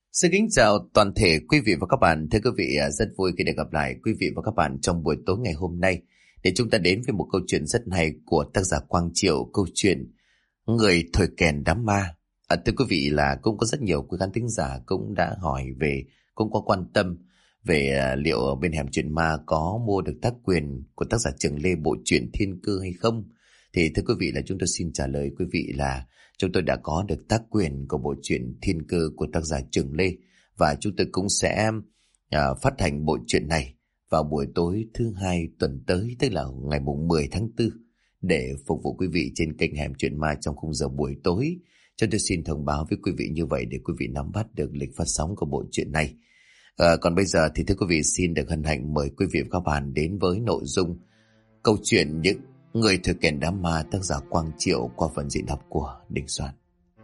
Xin kính chào toàn thể quý vị và các bạn. Thưa quý vị, rất vui khi được gặp lại quý vị và các bạn trong buổi tối ngày hôm nay để chúng ta đến với một câu chuyện rất hay của tác giả Quang Triệu, câu chuyện Người thổi kèn đám ma. Thưa quý vị, là cũng có rất nhiều quý khán thính giả cũng đã hỏi về, cũng có quan tâm về liệu bên Hẻm Chuyện Ma có mua được tác quyền của tác giả Trường Lê bộ truyện Thiên Cơ hay không. Thì thưa quý vị, là chúng tôi xin trả lời quý vị là chúng tôi đã có được tác quyền của bộ truyện Thiên Cơ của tác giả Trường Lê, và chúng tôi cũng sẽ phát hành bộ truyện này vào buổi tối thứ hai tuần tới, tức là ngày mùng 10 tháng 4, để phục vụ quý vị trên kênh Hẻm Chuyện Ma trong khung giờ buổi tối. Chúng tôi xin thông báo với quý vị như vậy để quý vị nắm bắt được lịch phát sóng của bộ truyện này. Còn bây giờ thì thưa quý vị, xin được hân hạnh mời quý vị và các bạn đến với nội dung câu chuyện Những Người thổi kèn đám ma, tác giả Quang Triệu, qua phần diễn đọc của Đình Soạn.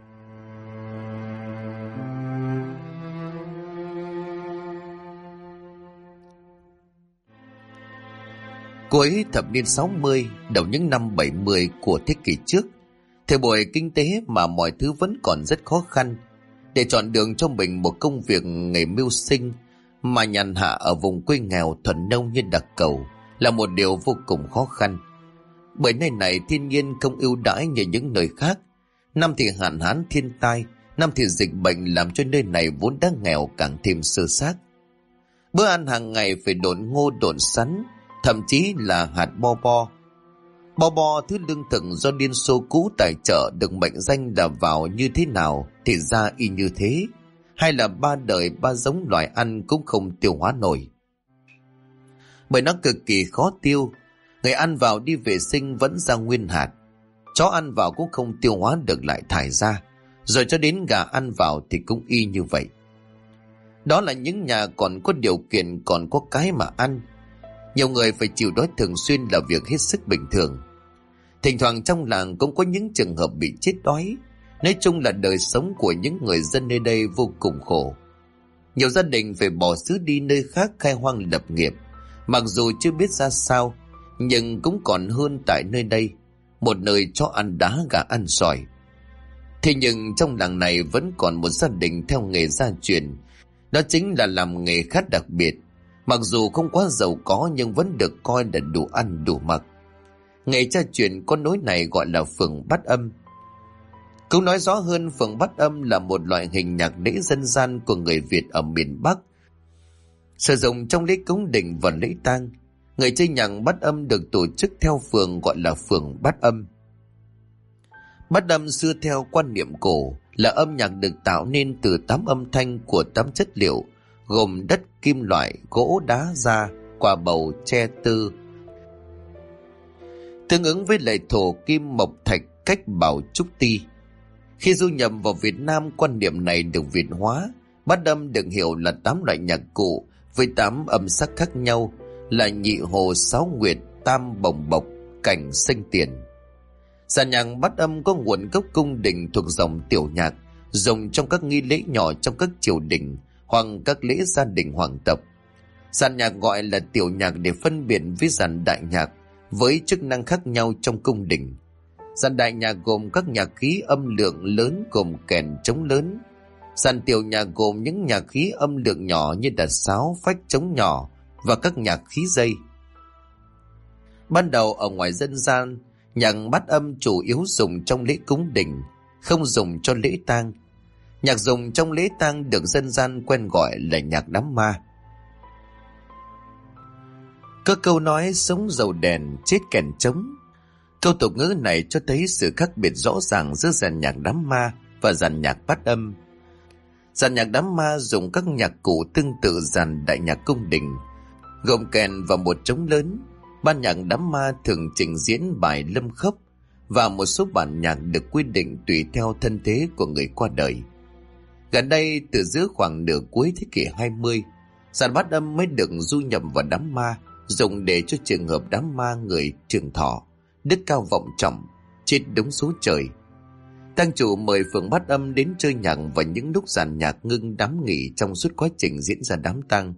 Cuối thập niên 60, đầu những năm 70 của thế kỷ trước, thời buổi kinh tế mà mọi thứ vẫn còn rất khó khăn. Để chọn đường cho mình một công việc nghề mưu sinh mà nhàn hạ ở vùng quê nghèo thuần nông như Đặc Cẩu là một điều vô cùng khó khăn. Bởi nơi này thiên nhiên không ưu đãi như những nơi khác. Năm thì hạn hán thiên tai, năm thì dịch bệnh làm cho nơi này vốn đã nghèo càng thêm sơ xác. Bữa ăn hàng ngày phải độn ngô độn sắn, thậm chí là hạt bo bo. Bo bo, thứ lương thực do Liên Xô cũ tài trợ, được mệnh danh là vào như thế nào thì ra y như thế, hay là ba đời ba giống loài ăn cũng không tiêu hóa nổi. Bởi nó cực kỳ khó tiêu, người ăn vào đi vệ sinh vẫn ra nguyên hạt, chó ăn vào cũng không tiêu hóa được lại thải ra, rồi cho đến gà ăn vào thì cũng y như vậy. Đó là những nhà còn có điều kiện, còn có cái mà ăn. Nhiều người phải chịu đói thường xuyên là việc hết sức bình thường. Thỉnh thoảng trong làng cũng có những trường hợp bị chết đói. Nói chung là đời sống của những người dân nơi đây vô cùng khổ. Nhiều gia đình phải bỏ xứ đi nơi khác khai hoang lập nghiệp. Mặc dù chưa biết ra sao, nhưng cũng còn hơn tại nơi đây, một nơi chó ăn đá gà ăn sỏi. Thế nhưng trong làng này vẫn còn một gia đình theo nghề gia truyền. Đó chính là làm nghề khá đặc biệt. Mặc dù không quá giàu có nhưng vẫn được coi là đủ ăn đủ mặc. Nghề cha truyền có nối này gọi là phường bắt âm. Cũng nói rõ hơn, phường bắt âm là một loại hình nhạc lễ dân gian của người Việt ở miền Bắc, sử dụng trong lễ cúng đình và lễ tang. Người chơi nhạc bắt âm được tổ chức theo phường gọi là phường bắt âm. Bắt âm xưa theo quan niệm cổ là âm nhạc được tạo nên từ 8 âm thanh của 8 chất liệu, gồm đất, kim loại, gỗ, đá, da, quả bầu, tre, tư, tương ứng với lại thổ, kim, mộc, thạch, cách, bảo, trúc, ti. Khi du nhập vào Việt Nam, quan niệm này được Việt hóa. Bát âm được hiểu là 8 loại nhạc cụ với 8 âm sắc khác nhau là nhị hồ, sáu nguyệt, tam bồng bộc, cảnh, sinh tiền. Dàn nhạc bát âm có nguồn gốc cung đình, thuộc dòng tiểu nhạc, dùng trong các nghi lễ nhỏ trong các triều đình hoặc các lễ gia đình hoàng tộc. Dàn nhạc gọi là tiểu nhạc để phân biệt với dàn đại nhạc với chức năng khác nhau trong cung đình. Dàn đại nhạc gồm các nhạc khí âm lượng lớn gồm kèn, trống lớn. Dàn tiểu nhạc gồm những nhạc khí âm lượng nhỏ như đàn sáo, phách, trống nhỏ và các nhạc khí dây. Ban đầu ở ngoài dân gian, nhạc bát âm chủ yếu dùng trong lễ cúng đình, không dùng cho lễ tang. Nhạc dùng trong lễ tang được dân gian quen gọi là nhạc đám ma. Có câu nói sống dầu đèn, chết kèn trống. Câu tục ngữ này cho thấy sự khác biệt rõ ràng giữa dàn nhạc đám ma và dàn nhạc bát âm. Dàn nhạc đám ma dùng các nhạc cụ tương tự dàn đại nhạc cung đình, gồm kèn và một trống lớn. Ban nhạc đám ma thường trình diễn bài lâm khốc và một số bản nhạc được quy định tùy theo thân thế của người qua đời. Gần đây, từ giữa khoảng nửa cuối thế kỷ 20, dàn bát âm mới được du nhập vào đám ma, dùng để cho trường hợp đám ma người trường thọ, đức cao vọng trọng, chết đúng số trời. Tang chủ mời phường bát âm đến chơi nhạc vào những lúc dàn nhạc ngưng đám nghỉ trong suốt quá trình diễn ra đám tang.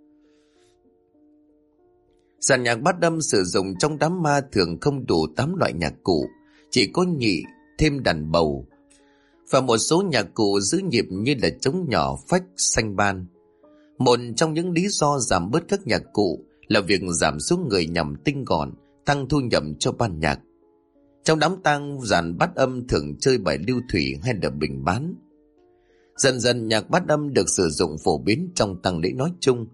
Dàn nhạc bát âm sử dụng trong đám ma thường không đủ 8 loại nhạc cụ, chỉ có nhị thêm đàn bầu và một số nhạc cụ giữ nhịp như là trống nhỏ, phách, xanh ban. Một trong những lý do giảm bớt các nhạc cụ là việc giảm số người nhằm tinh gọn, tăng thu nhập cho ban nhạc. Trong đám tang, dàn bát âm thường chơi bài lưu thủy hay là bình bán. Dần dần nhạc bát âm được sử dụng phổ biến trong tang lễ nói chung.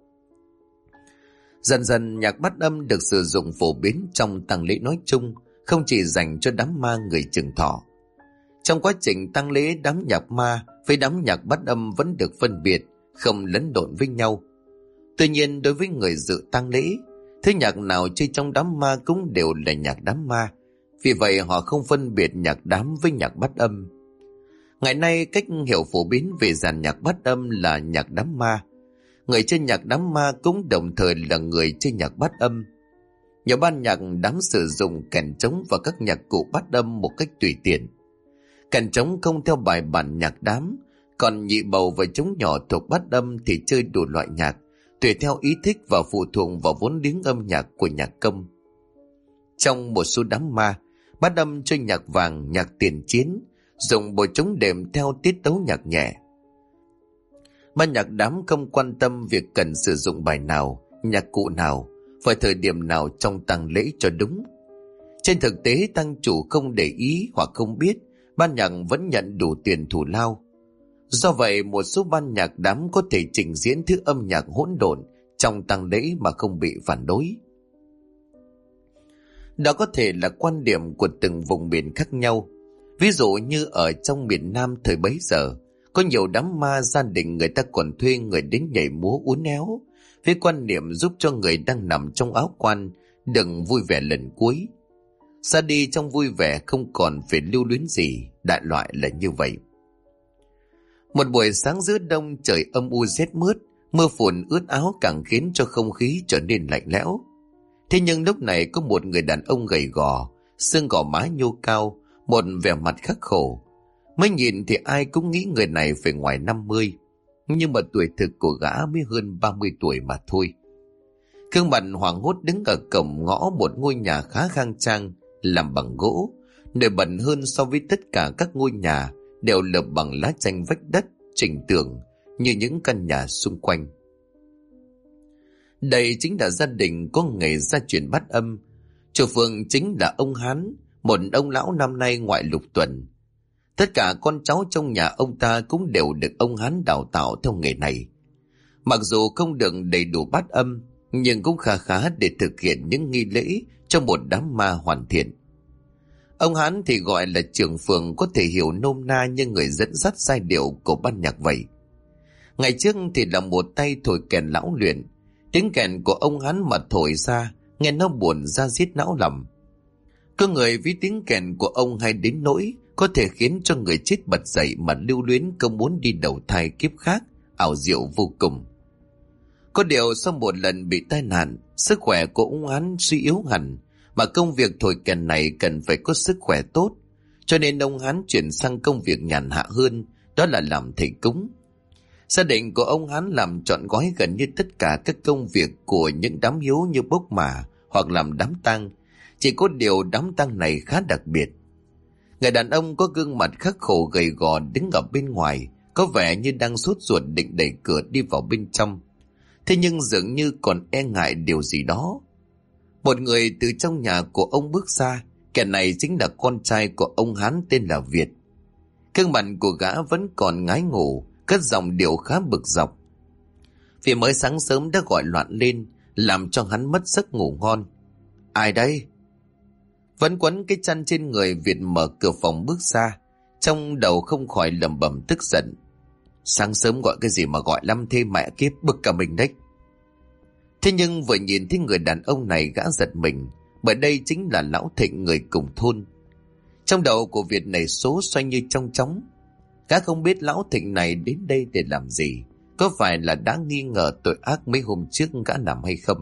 Không chỉ dành cho đám ma người trường thọ. Trong quá trình tang lễ, đám nhạc ma với đám nhạc bát âm vẫn được phân biệt, không lẫn lộn với nhau. Tuy nhiên, đối với người dự tang lễ, thứ nhạc nào chơi trong đám ma cũng đều là nhạc đám ma. Vì vậy họ không phân biệt nhạc đám với nhạc bát âm. Ngày nay, cách hiểu phổ biến về dàn nhạc bát âm là nhạc đám ma. Người chơi nhạc đám ma cũng đồng thời là người chơi nhạc bát âm. Nhiều ban nhạc đám sử dụng kèn trống và các nhạc cụ bát âm một cách tùy tiện. Kèn trống không theo bài bản nhạc đám, còn nhị bầu và trống nhỏ thuộc bát âm thì chơi đủ loại nhạc, tùy theo ý thích và phụ thuộc vào vốn liếng âm nhạc của nhạc công. Trong một số đám ma, bát âm chơi nhạc vàng, nhạc tiền chiến, dùng bộ trống đệm theo tiết tấu nhạc nhẹ. Ban nhạc đám không quan tâm việc cần sử dụng bài nào, nhạc cụ nào, vào thời điểm nào trong tang lễ cho đúng. Trên thực tế, tang chủ không để ý hoặc không biết, ban nhạc vẫn nhận đủ tiền thù lao. Do vậy, một số ban nhạc đám có thể trình diễn thứ âm nhạc hỗn độn trong tang lễ mà không bị phản đối. Đó có thể là quan điểm của từng vùng miền khác nhau. Ví dụ như ở trong miền Nam thời bấy giờ, có nhiều đám ma gia đình người ta còn thuê người đến nhảy múa uốn éo, với quan niệm giúp cho người đang nằm trong áo quan đừng vui vẻ lần cuối. Ra đi trong vui vẻ, không còn phải lưu luyến gì, đại loại là như vậy. Một buổi sáng giữa đông, trời âm u rét mướt, mưa phùn ướt áo càng khiến cho không khí trở nên lạnh lẽo. Thế nhưng lúc này có một người đàn ông gầy gò, xương gò má nhô cao, một vẻ mặt khắc khổ. Mới nhìn thì ai cũng nghĩ người này phải ngoài 50, nhưng mà tuổi thực của gã mới hơn 30 tuổi mà thôi. Gương mặt hoảng hốt đứng ở cổng ngõ một ngôi nhà khá khang trang, làm bằng gỗ, nổi bật hơn so với tất cả các ngôi nhà đều lợp bằng lá chanh vách đất, chỉnh tường như những căn nhà xung quanh. Đây chính là gia đình có nghề gia truyền bát âm. Chủ phường chính là ông Hán, một ông lão năm nay ngoại lục tuần. Tất cả con cháu trong nhà ông ta cũng đều được ông Hán đào tạo theo nghề này. Mặc dù không được đầy đủ bát âm, nhưng cũng khá khá để thực hiện những nghi lễ cho một đám ma hoàn thiện. Ông Hán thì gọi là trưởng phường, có thể hiểu nôm na như người dẫn dắt giai điệu của ban nhạc vậy. Ngày trước thì là một tay thổi kèn lão luyện. Tiếng kèn của ông Hán mà thổi ra, nghe nó buồn ra giết não lòng. Có người ví tiếng kèn của ông hay đến nỗi có thể khiến cho người chết bật dậy mà lưu luyến không muốn đi đầu thai kiếp khác, ảo diệu vô cùng. Có điều sau một lần bị tai nạn, sức khỏe của ông Hán suy yếu hẳn, mà công việc thổi kèn này cần phải có sức khỏe tốt, cho nên ông Hán chuyển sang công việc nhàn hạ hơn, đó là làm thầy cúng. Gia đình của ông Hán làm trọn gói gần như tất cả các công việc của những đám hiếu như bốc mả hoặc làm đám tang. Chỉ có điều đám tang này khá đặc biệt. Người đàn ông có gương mặt khắc khổ gầy gò đứng ở bên ngoài, có vẻ như đang sốt ruột định đẩy cửa đi vào bên trong. Thế nhưng dường như còn e ngại điều gì đó. Một người từ trong nhà của ông bước ra, kẻ này chính là con trai của ông Hán tên là Việt. Gương mặt của gã vẫn còn ngái ngủ, cất giọng điệu khá bực dọc. Vì mới sáng sớm đã gọi loạn lên, làm cho hắn mất giấc ngủ ngon. Ai đây? Vẫn quấn cái chăn trên người, Việt mở cửa phòng bước ra, trong đầu không khỏi lẩm bẩm tức giận. Sáng sớm gọi cái gì mà gọi lắm thế mẹ kiếp, bực cả mình đấy. Thế nhưng vừa nhìn thấy người đàn ông này, gã giật mình, bởi đây chính là lão Thịnh người cùng thôn. Trong đầu của Việt này số xoay như trong chóng. Gã không biết lão Thịnh này đến đây để làm gì, có phải là đã nghi ngờ tội ác mấy hôm trước gã làm hay không.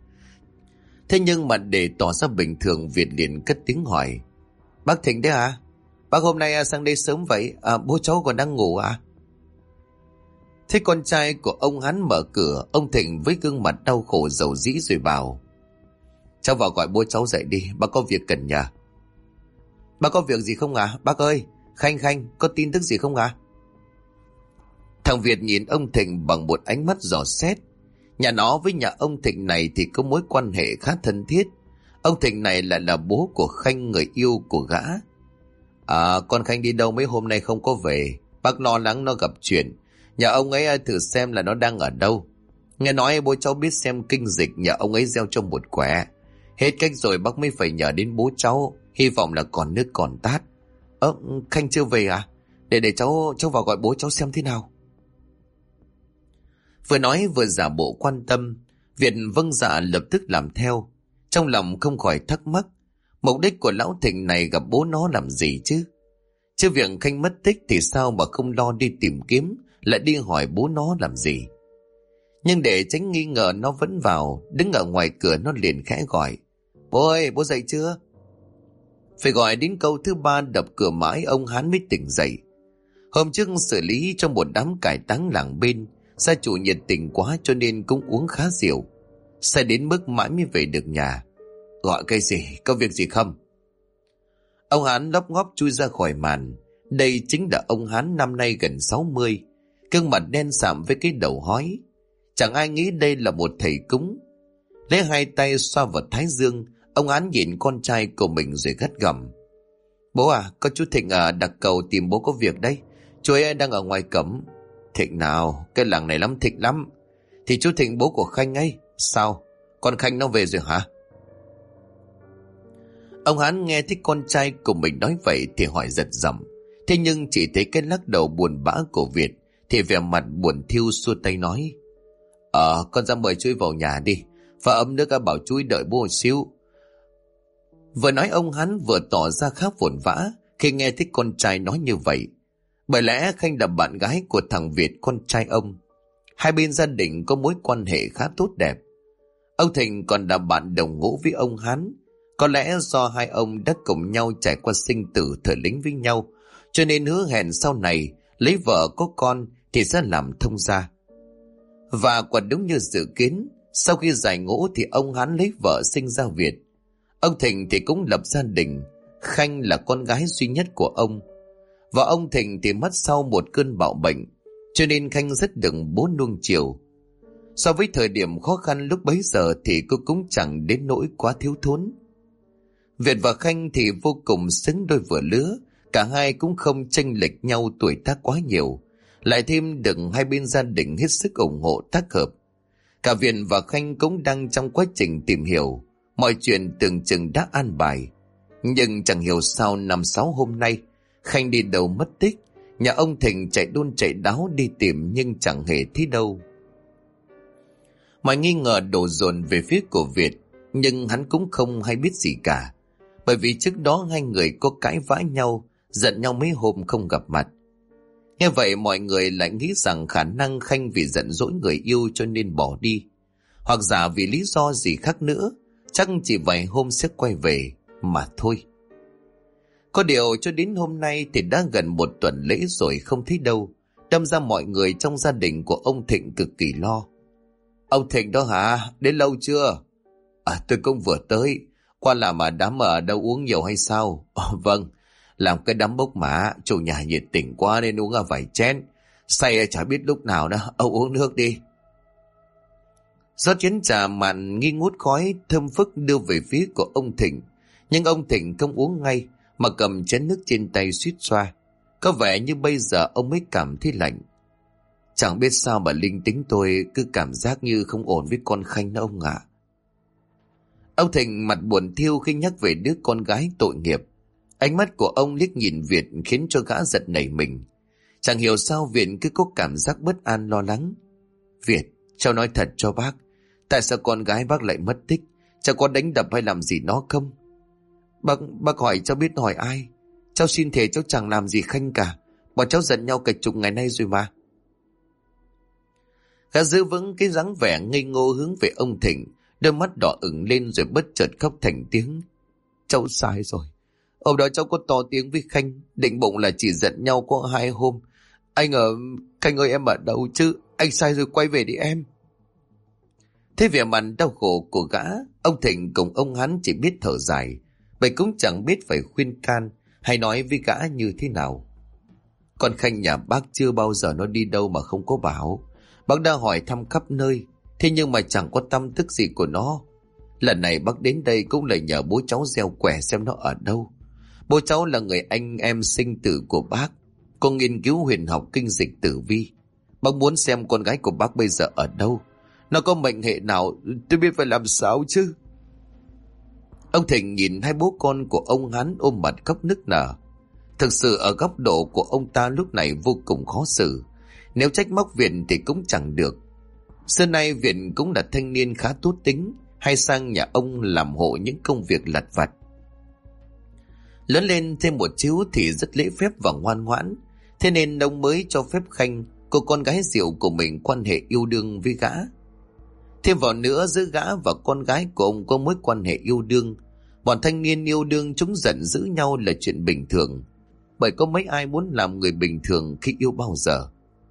Thế nhưng mà để tỏ ra bình thường, Việt liền cất tiếng hỏi. Bác Thịnh đấy à? Bác hôm nay sang đây sớm vậy, bố cháu còn đang ngủ à? Thế con trai của ông Hán mở cửa, ông Thịnh với gương mặt đau khổ dầu dĩ rồi bảo. Cháu vào gọi bố cháu dậy đi, bác có việc cần nhờ. Bác có việc gì không à? Bác ơi, Khanh, có tin tức gì không à? Thằng Việt nhìn ông Thịnh bằng một ánh mắt dò xét. Nhà nó với nhà ông Thịnh này thì có mối quan hệ khá thân thiết. Ông Thịnh này lại là bố của Khanh, người yêu của gã. Con Khanh đi đâu mấy hôm nay không có về. Bác lo lắng nó gặp chuyện. Nhà ông ấy thử xem là nó đang ở đâu. Nghe nói bố cháu biết xem kinh dịch nhà ông ấy gieo trong một quẻ. Hết cách rồi bác mới phải nhờ đến bố cháu. Hy vọng là còn nước còn tát. Khanh chưa về à? Để cháu vào gọi bố cháu xem thế nào. Vừa nói vừa giả bộ quan tâm. Việt vâng dạ lập tức làm theo. Trong lòng không khỏi thắc mắc, mục đích của lão Thịnh này gặp bố nó làm gì chứ? Chứ việc Khanh mất tích thì sao mà không lo đi tìm kiếm, lại đi hỏi bố nó làm gì? Nhưng để tránh nghi ngờ nó vẫn vào, đứng ở ngoài cửa nó liền khẽ gọi. Bố ơi, bố dậy chưa? Phải gọi đến câu thứ 3 đập cửa mãi ông Hán mới tỉnh dậy. Hôm trước xử lý trong một đám cải táng làng bên, gia chủ nhiệt tình quá cho nên cũng uống khá rượu. Say đến mức mãi mới về được nhà. Gọi cái gì, có việc gì không? Ông Hán lóc ngóp chui ra khỏi màn. Đây chính là ông Hán năm nay gần 60, gương mặt đen sạm với cái đầu hói. Chẳng ai nghĩ đây là một thầy cúng. Lấy hai tay xoa vào thái dương, ông Hán nhìn con trai của mình rồi gắt gỏng. Bố à, có chú Thịnh đặc cầu tìm bố có việc đấy. Chú ấy đang ở ngoài cổng. Thịnh nào, cái làng này lắm Thịnh lắm. Thì chú Thịnh bố của Khanh ấy. Sao, con Khanh nó về rồi hả? Ông Hán nghe thấy con trai của mình nói vậy thì hỏi giật giọng. Thế nhưng chỉ thấy cái lắc đầu buồn bã của Việt thì vẻ mặt buồn thiu xua tay nói. Con ra mời chú ấy vào nhà đi. Và ấm nước bảo chú ấy đợi bố một xíu. Vừa nói ông Hán vừa tỏ ra khá vội vã khi nghe thấy con trai nói như vậy. Bởi lẽ Khanh là bạn gái của thằng Việt, con trai ông. Hai bên gia đình có mối quan hệ khá tốt đẹp. Ông Thịnh còn là bạn đồng ngũ với ông Hán. Có lẽ do hai ông đã cùng nhau trải qua sinh tử thời lính với nhau, cho nên hứa hẹn sau này lấy vợ có con thì sẽ làm thông gia. Và quả đúng như dự kiến, sau khi giải ngũ thì ông Hán lấy vợ sinh ra Việt. Ông Thịnh thì cũng lập gia đình. Khanh là con gái duy nhất của ông. Và ông Thịnh thì mất sau một cơn bạo bệnh, cho nên Khanh rất được bố nuông chiều. So với thời điểm khó khăn lúc bấy giờ thì cô cũng chẳng đến nỗi quá thiếu thốn. Việt và Khanh thì vô cùng xứng đôi vừa lứa, cả hai cũng không chênh lệch nhau tuổi tác quá nhiều, lại thêm được hai bên gia đình hết sức ủng hộ tác hợp. Cả Việt và Khanh cũng đang trong quá trình tìm hiểu, mọi chuyện tưởng chừng đã an bài. Nhưng chẳng hiểu sao 5-6 hôm nay, Khanh đi đâu mất tích, nhà ông Thịnh chạy đôn chạy đáo đi tìm nhưng chẳng hề thấy đâu. Mọi nghi ngờ đổ dồn về phía của Việt, nhưng hắn cũng không hay biết gì cả. Bởi vì trước đó hai người có cãi vã nhau, giận nhau mấy hôm không gặp mặt. Nghe vậy mọi người lại nghĩ rằng khả năng Khanh vì giận dỗi người yêu cho nên bỏ đi. Hoặc giả vì lý do gì khác nữa, chắc chỉ vài hôm sẽ quay về mà thôi. Có điều cho đến hôm nay thì đã gần một tuần lễ rồi không thấy đâu. Đâm ra mọi người trong gia đình của ông Thịnh cực kỳ lo. Ông Thịnh đó hả? Đến lâu chưa? Tôi cũng vừa tới. Qua làm đám ở đâu uống nhiều hay sao? Vâng, làm cái đám bốc má, chủ nhà nhiệt tình quá nên uống vài chén. Say chả biết lúc nào đó, ông uống nước đi. Do chén trà mặn nghi ngút khói thơm phức đưa về phía của ông Thịnh. Nhưng ông Thịnh không uống ngay mà cầm chén nước trên tay suýt xoa. Có vẻ như bây giờ ông mới cảm thấy lạnh. Chẳng biết sao mà linh tính tôi cứ cảm giác như không ổn với con Khanh đó ông ạ. Ông Thịnh mặt buồn thiêu khi nhắc về đứa con gái tội nghiệp. Ánh mắt của ông liếc nhìn Việt khiến cho gã giật nảy mình. Chẳng hiểu sao Việt cứ có cảm giác bất an lo lắng. Việt, cháu nói thật cho bác, tại sao con gái bác lại mất tích? Cháu có đánh đập hay làm gì nó không? Bác hỏi cháu biết hỏi ai? Cháu xin thề cháu chẳng làm gì Khanh cả. Bọn cháu giận nhau cả chục ngày nay rồi mà. Gã giữ vững cái dáng vẻ ngây ngô hướng về ông Thịnh, đôi mắt đỏ ửng lên rồi bất chợt khóc thành tiếng. Cháu sai rồi. Hôm đó cháu có to tiếng với Khanh, định bụng là chỉ giận nhau có 2 hôm. Anh Khanh ơi em ở đâu chứ? Anh sai rồi, quay về đi em. Thế vẻ mặt đau khổ của gã, ông Thịnh cùng ông hắn chỉ biết thở dài, vậy cũng chẳng biết phải khuyên can hay nói với gã như thế nào. Con Khanh nhà bác chưa bao giờ nó đi đâu mà không có bảo. Bác đã hỏi thăm khắp nơi, thế nhưng mà chẳng có tăm tức gì của nó. Lần này bác đến đây cũng là nhờ bố cháu gieo quẻ xem nó ở đâu. Bố cháu là người anh em sinh tử của bác, có nghiên cứu huyền học kinh dịch tử vi. Bác muốn xem con gái của bác bây giờ ở đâu, nó có mệnh hệ nào, tôi biết phải làm sao chứ. Ông Thịnh nhìn hai bố con của ông Hán ôm mặt khóc nức nở. Thực sự ở góc độ của ông ta lúc này vô cùng khó xử. Nếu trách móc Viện thì cũng chẳng được. Xưa nay Viện cũng là thanh niên khá tốt tính, hay sang nhà ông làm hộ những công việc lặt vặt. Lớn lên thêm một xíu thì rất lễ phép và ngoan ngoãn, thế nên ông mới cho phép Khanh, cô con gái rượu của mình, quan hệ yêu đương với gã. Thêm vào nữa, giữa gã và con gái của ông có mối quan hệ yêu đương. Bọn thanh niên yêu đương chúng giận giữ nhau là chuyện bình thường, bởi có mấy ai muốn làm người bình thường khi yêu bao giờ.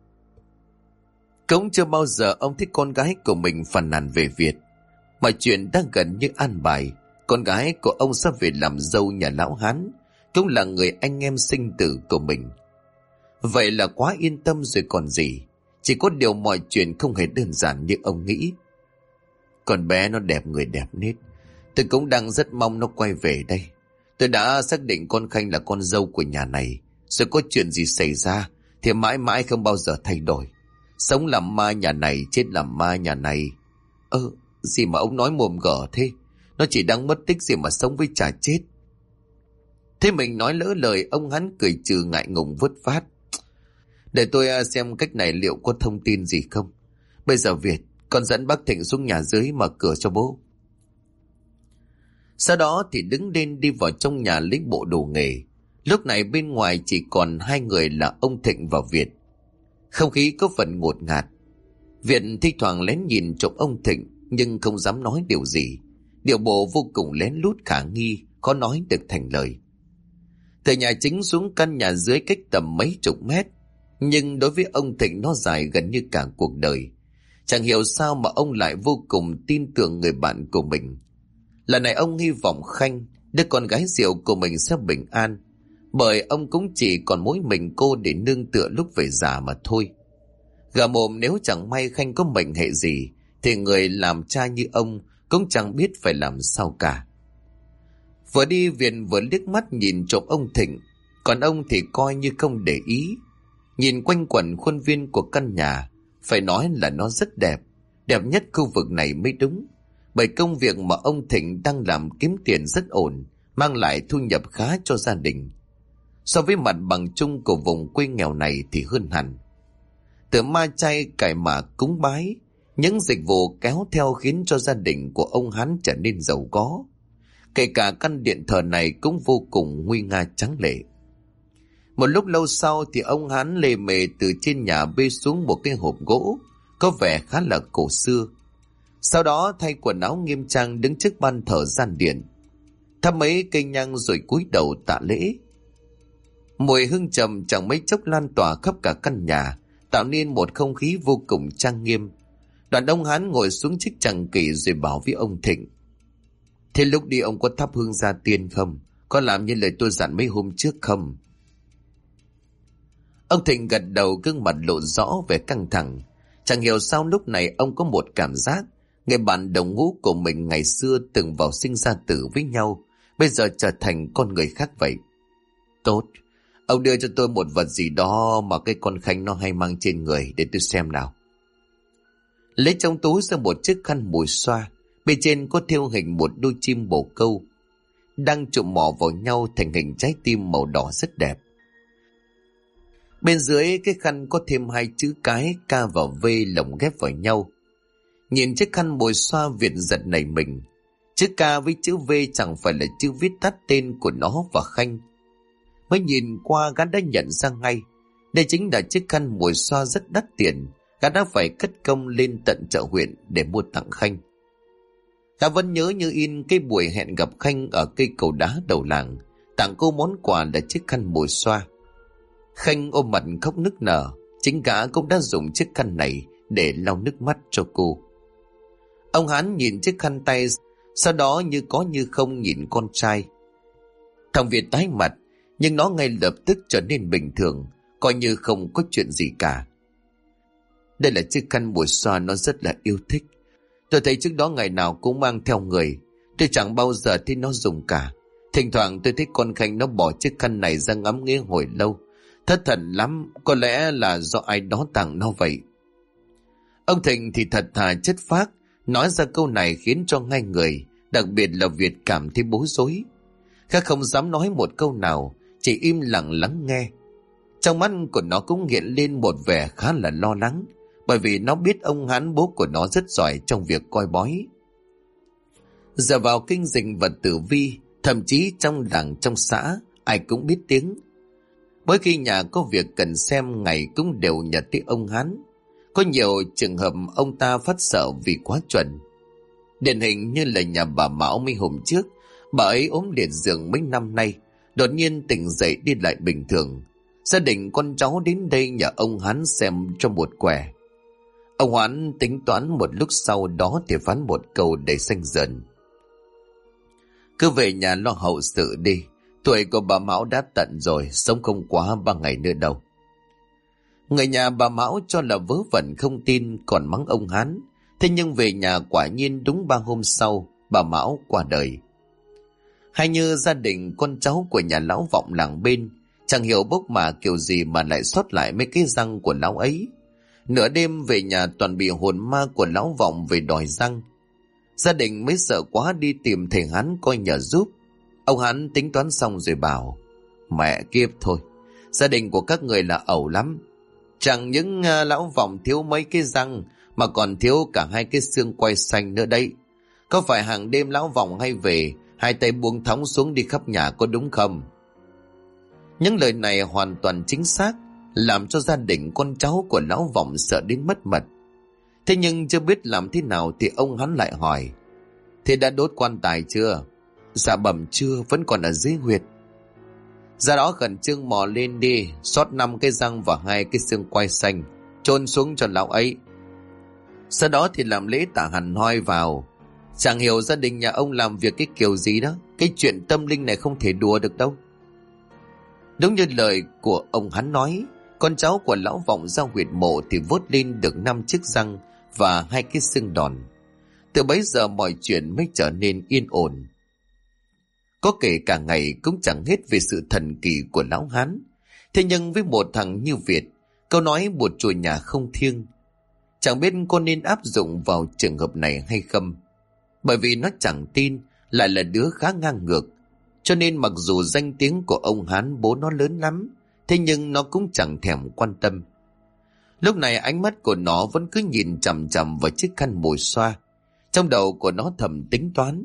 Cũng chưa bao giờ ông thích con gái của mình phàn nàn về Việt. Mọi chuyện đang gần như an bài. Con gái của ông sắp về làm dâu nhà lão Hán, cũng là người anh em sinh tử của mình. Vậy là quá yên tâm rồi còn gì. Chỉ có điều mọi chuyện không hề đơn giản như ông nghĩ. Con bé nó đẹp người đẹp nết. Tôi cũng đang rất mong nó quay về đây. Tôi đã xác định con Khanh là con dâu của nhà này. Rồi có chuyện gì xảy ra thì mãi mãi không bao giờ thay đổi. Sống làm ma nhà này, chết làm ma nhà này. Gì mà ông nói mồm gở thế? Nó chỉ đang mất tích gì mà sống với chả chết. Thế mình nói lỡ lời, ông hắn cười trừ ngại ngùng vứt phát. Để tôi xem cách này liệu có thông tin gì không. Bây giờ Việt, con dẫn bác Thịnh xuống nhà dưới mở cửa cho bố. Sau đó thì đứng lên đi vào trong nhà lấy bộ đồ nghề. Lúc này bên ngoài chỉ còn hai người là ông Thịnh và Việt. Không khí có phần ngột ngạt. Việt thi thoảng lén nhìn trộm ông Thịnh nhưng không dám nói điều gì. Điệu bộ vô cùng lén lút khả nghi, khó nói được thành lời. Từ nhà chính xuống căn nhà dưới cách tầm mấy chục mét, nhưng đối với ông Thịnh nó dài gần như cả cuộc đời. Chẳng hiểu sao mà ông lại vô cùng tin tưởng người bạn của mình. Lần này ông hy vọng Khanh, đứa con gái rượu của mình, sẽ bình an, bởi ông cũng chỉ còn mỗi mình cô để nương tựa lúc về già mà thôi. Gà mồm, nếu chẳng may Khanh có mệnh hệ gì thì người làm cha như ông cũng chẳng biết phải làm sao cả. Vừa đi Việt vừa liếc mắt nhìn trộm ông Thịnh, còn ông thì coi như không để ý. Nhìn quanh quẩn khuôn viên của căn nhà, phải nói là nó rất đẹp, đẹp nhất khu vực này mới đúng. Bởi công việc mà ông Thịnh đang làm kiếm tiền rất ổn, mang lại thu nhập khá cho gia đình. So với mặt bằng chung của vùng quê nghèo này thì hơn hẳn. Từ ma chay, cải mạ, cúng bái, những dịch vụ kéo theo khiến cho gia đình của ông Hán trở nên giàu có. Kể cả căn điện thờ này cũng vô cùng nguy nga tráng lệ. Một lúc lâu sau thì ông Hán lề mề từ trên nhà bê xuống một cái hộp gỗ, có vẻ khá là cổ xưa. Sau đó thay quần áo nghiêm trang đứng trước ban thờ gian điện, thắp mấy cây nhang rồi cúi đầu tạ lễ. Mùi hương trầm chẳng mấy chốc lan tỏa khắp cả căn nhà, tạo nên một không khí vô cùng trang nghiêm. Đoàn ông Hán ngồi xuống chiếc chằng kỷ rồi bảo với ông Thịnh: Thế lúc đi ông có thắp hương gia tiên không? Có làm như lời tôi dặn mấy hôm trước không? Ông Thịnh gật đầu, gương mặt lộ rõ vẻ căng thẳng. Chẳng hiểu sao lúc này ông có một cảm giác người bạn đồng ngũ của mình ngày xưa từng vào sinh ra tử với nhau, bây giờ trở thành con người khác vậy. Tốt, ông đưa cho tôi một vật gì đó mà cái con Khanh nó hay mang trên người để tôi xem nào. Lấy trong túi ra một chiếc khăn mùi xoa, bên trên có thêu hình một đôi chim bồ câu đang chụm mỏ vào nhau thành hình trái tim màu đỏ rất đẹp. Bên dưới cái khăn có thêm hai chữ cái K và V lồng ghép vào nhau. Nhìn chiếc khăn mùi xoa, Việt giật nảy mình. Chữ K với chữ V chẳng phải là chữ viết tắt tên của nó và Khanh. Mới nhìn qua gã đã nhận ra ngay, đây chính là chiếc khăn mùi xoa rất đắt tiền. Gã đã phải cất công lên tận chợ huyện để mua tặng Khanh. Gã vẫn nhớ như in cái buổi hẹn gặp Khanh ở cây cầu đá đầu làng, tặng cô món quà là chiếc khăn mùi xoa. Khanh ôm mặt khóc nức nở, chính gã cũng đã dùng chiếc khăn này để lau nước mắt cho cô. Ông Hán nhìn chiếc khăn tay, sau đó như có như không nhìn con trai. Thằng Việt tái mặt, nhưng nó ngay lập tức trở nên bình thường, coi như không có chuyện gì cả. Đây là chiếc khăn mùi xoa nó rất là yêu thích. Tôi thấy trước đó ngày nào cũng mang theo người, tôi chẳng bao giờ thấy nó dùng cả. Thỉnh thoảng tôi thấy con Khanh nó bỏ chiếc khăn này ra ngắm nghía hồi lâu. Thất thần lắm, có lẽ là do ai đó tặng nó vậy. Ông Thịnh thì thật thà chất phác, nói ra câu này khiến cho ngay người, đặc biệt là Việt cảm thấy bối rối. Khác không dám nói một câu nào, chỉ im lặng lắng nghe. Trong mắt của nó cũng hiện lên một vẻ khá là lo lắng, bởi vì nó biết ông Hán bố của nó rất giỏi trong việc coi bói. Giờ vào kinh dịch và tử vi, thậm chí trong làng trong xã, ai cũng biết tiếng. Mỗi khi nhà có việc cần xem ngày cũng đều nhờ tới ông Hán. Có nhiều trường hợp ông ta phát sợ vì quá chuẩn. Điển hình như là nhà bà Mão mấy hôm trước, bà ấy ốm liệt giường mấy năm nay, đột nhiên tỉnh dậy đi lại bình thường. Gia đình con cháu đến đây nhờ ông Hán xem cho một quẻ. Ông Hán tính toán một lúc sau đó thì phán một câu đầy xanh dần: cứ về nhà lo hậu sự đi, tuổi của bà Mão đã tận rồi, sống không quá 3 ngày nữa đâu. Người nhà bà Mão cho là vớ vẩn không tin, còn mắng ông Hán. Thế nhưng về nhà quả nhiên đúng 3 hôm sau, bà Mão qua đời. Hay như gia đình con cháu của nhà lão Vọng làng bên, chẳng hiểu bốc mà kiểu gì mà lại sót lại mấy cái răng của lão ấy. Nửa đêm về nhà toàn bị hồn ma của lão Vọng về đòi răng. Gia đình mới sợ quá đi tìm thầy Hán coi nhờ giúp. Ông Hán tính toán xong rồi bảo: mẹ kiếp thôi, gia đình của các người là ẩu lắm. Chẳng những lão Vọng thiếu mấy cái răng, mà còn thiếu cả 2 cái xương quai xanh nữa đấy. Có phải hàng đêm lão Vọng hay về, 2 tay buông thõng xuống đi khắp nhà có đúng không? Những lời này hoàn toàn chính xác, làm cho gia đình con cháu của lão Vọng sợ đến mất mật. Thế nhưng chưa biết làm thế nào thì ông Hán lại hỏi: thế đã đốt quan tài chưa? Dạ bẩm chưa, vẫn còn ở dưới huyệt. Ra đó khẩn trương mò lên đi, xót 5 cái răng và 2 cái xương quai xanh, chôn xuống cho lão ấy. Sau đó thì làm lễ tạ hẳn hoi vào. Chẳng hiểu gia đình nhà ông làm việc cái kiểu gì đó, cái chuyện tâm linh này không thể đùa được đâu. Đúng như lời của ông Hán nói, con cháu của lão Vọng ra huyệt mộ thì vớt lên được 5 chiếc răng và 2 cái xương đòn. Từ bấy giờ mọi chuyện mới trở nên yên ổn. Có kể cả ngày cũng chẳng hết về sự thần kỳ của lão Hán. Thế nhưng với một thằng như Việt, câu nói một chùa nhà không thiêng, chẳng biết có nên áp dụng vào trường hợp này hay không. Bởi vì nó chẳng tin, lại là đứa khá ngang ngược. Cho nên mặc dù danh tiếng của ông Hán bố nó lớn lắm, thế nhưng nó cũng chẳng thèm quan tâm. Lúc này ánh mắt của nó vẫn cứ nhìn chằm chằm vào chiếc khăn mùi xoa. Trong đầu của nó thầm tính toán.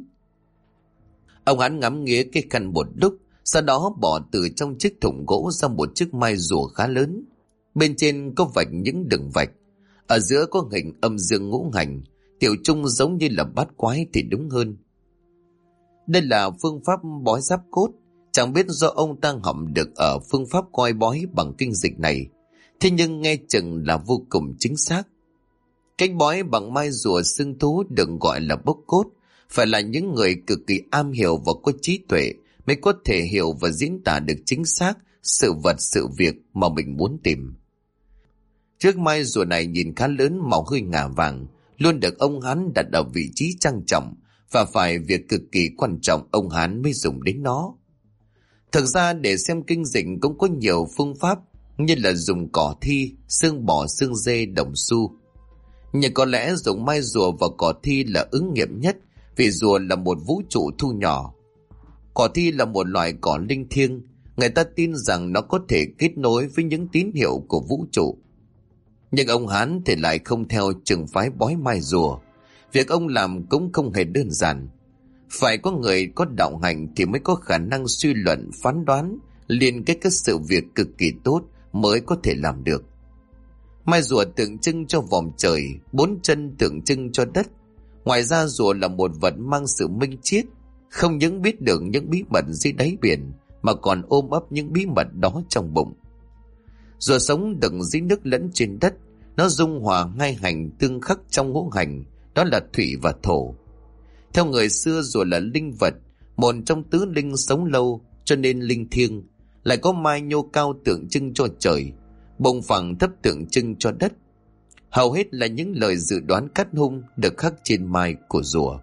Ông Hán ngắm nghía cái khăn một lúc, sau đó bỏ từ trong chiếc thùng gỗ ra một chiếc mai rùa khá lớn. Bên trên có vạch những đường vạch, ở giữa có hình âm dương ngũ hành, tiểu chung giống như là bát quái thì đúng hơn. Đây là phương pháp bói giáp cốt, chẳng biết do ông ta học được ở phương pháp coi bói bằng kinh dịch này, thế nhưng nghe chừng là vô cùng chính xác. Cách bói bằng mai rùa xương thú được gọi là bốc cốt, phải là những người cực kỳ am hiểu và có trí tuệ mới có thể hiểu và diễn tả được chính xác sự vật sự việc mà mình muốn tìm. Chiếc mai rùa này nhìn khá lớn, màu hơi ngả vàng, luôn được ông Hán đặt ở vị trí trang trọng, và phải việc cực kỳ quan trọng ông Hán mới dùng đến nó. Thực ra để xem kinh dịch cũng có nhiều phương pháp, như là dùng cỏ thi, xương bò, xương dê, đồng xu. Nhưng có lẽ dùng mai rùa và cỏ thi là ứng nghiệm nhất, vì rùa là một vũ trụ thu nhỏ. Cỏ thi là một loại cỏ linh thiêng, người ta tin rằng nó có thể kết nối với những tín hiệu của vũ trụ. Nhưng ông Hán thì lại không theo trường phái bói mai rùa. Việc ông làm cũng không hề đơn giản. Phải có người có đạo hành thì mới có khả năng suy luận, phán đoán, liên kết các sự việc cực kỳ tốt mới có thể làm được. Mai rùa tượng trưng cho vòm trời, 4 chân tượng trưng cho đất. Ngoài ra rùa là một vật mang sự minh triết, không những biết được những bí mật dưới đáy biển, mà còn ôm ấp những bí mật đó trong bụng. Rùa sống đựng dưới nước lẫn trên đất, nó dung hòa hai hành tương khắc trong ngũ hành, đó là thủy và thổ. Theo người xưa, rùa là linh vật, một trong tứ linh sống lâu, cho nên linh thiêng, lại có mai nhô cao tượng trưng cho trời, bông phẳng thấp tượng trưng cho đất. Hầu hết là những lời dự đoán cắt hung được khắc trên mai của rùa.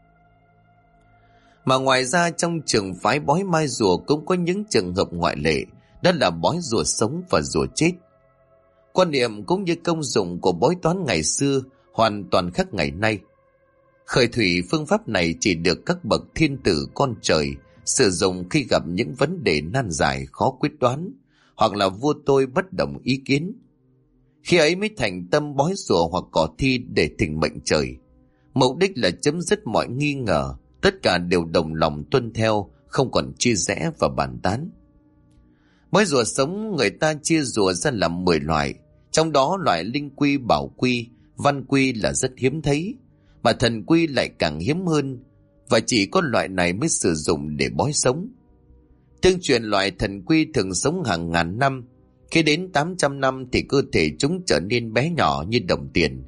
Mà ngoài ra trong trường phái bói mai rùa cũng có những trường hợp ngoại lệ, đó là bói rùa sống và rùa chết. Quan niệm cũng như công dụng của bói toán ngày xưa hoàn toàn khác ngày nay. Khởi thủy phương pháp này chỉ được các bậc thiên tử con trời sử dụng khi gặp những vấn đề nan giải khó quyết đoán, hoặc là vua tôi bất đồng ý kiến. Khi ấy mới thành tâm bói rùa hoặc cỏ thi để thỉnh mệnh trời. Mục đích là chấm dứt mọi nghi ngờ, tất cả đều đồng lòng tuân theo, không còn chia rẽ và bàn tán. Bói rùa sống người ta chia rùa ra làm 10 loại, trong đó loại linh quy, bảo quy, văn quy là rất hiếm thấy, mà thần quy lại càng hiếm hơn, và chỉ có loại này mới sử dụng để bói sống. Tương truyền loại thần quy thường sống hàng ngàn năm, khi đến 800 năm thì cơ thể chúng trở nên bé nhỏ như đồng tiền.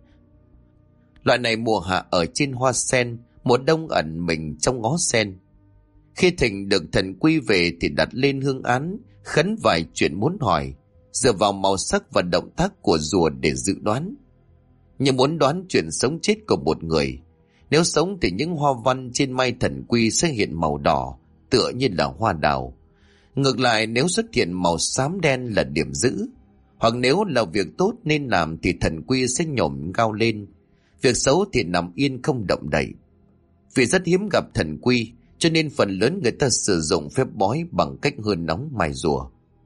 Loại này mùa hạ ở trên hoa sen, mùa đông ẩn mình trong ngó sen. Khi thỉnh được thần quy về thì đặt lên hương án, khấn vài chuyện muốn hỏi, dựa vào màu sắc và động tác của rùa để dự đoán. Nhưng muốn đoán chuyện sống chết của một người, nếu sống thì những hoa văn trên mai thần quy sẽ hiện màu đỏ, tựa như là hoa đào. Ngược lại, nếu xuất hiện màu xám đen là điểm dữ, hoặc nếu là việc tốt nên làm thì thần quy sẽ nhổm cao lên, việc xấu thì nằm yên không động đậy. Vì rất hiếm gặp thần quy, cho nên phần lớn người ta sử dụng phép bói bằng cách hương nóng mai rùa.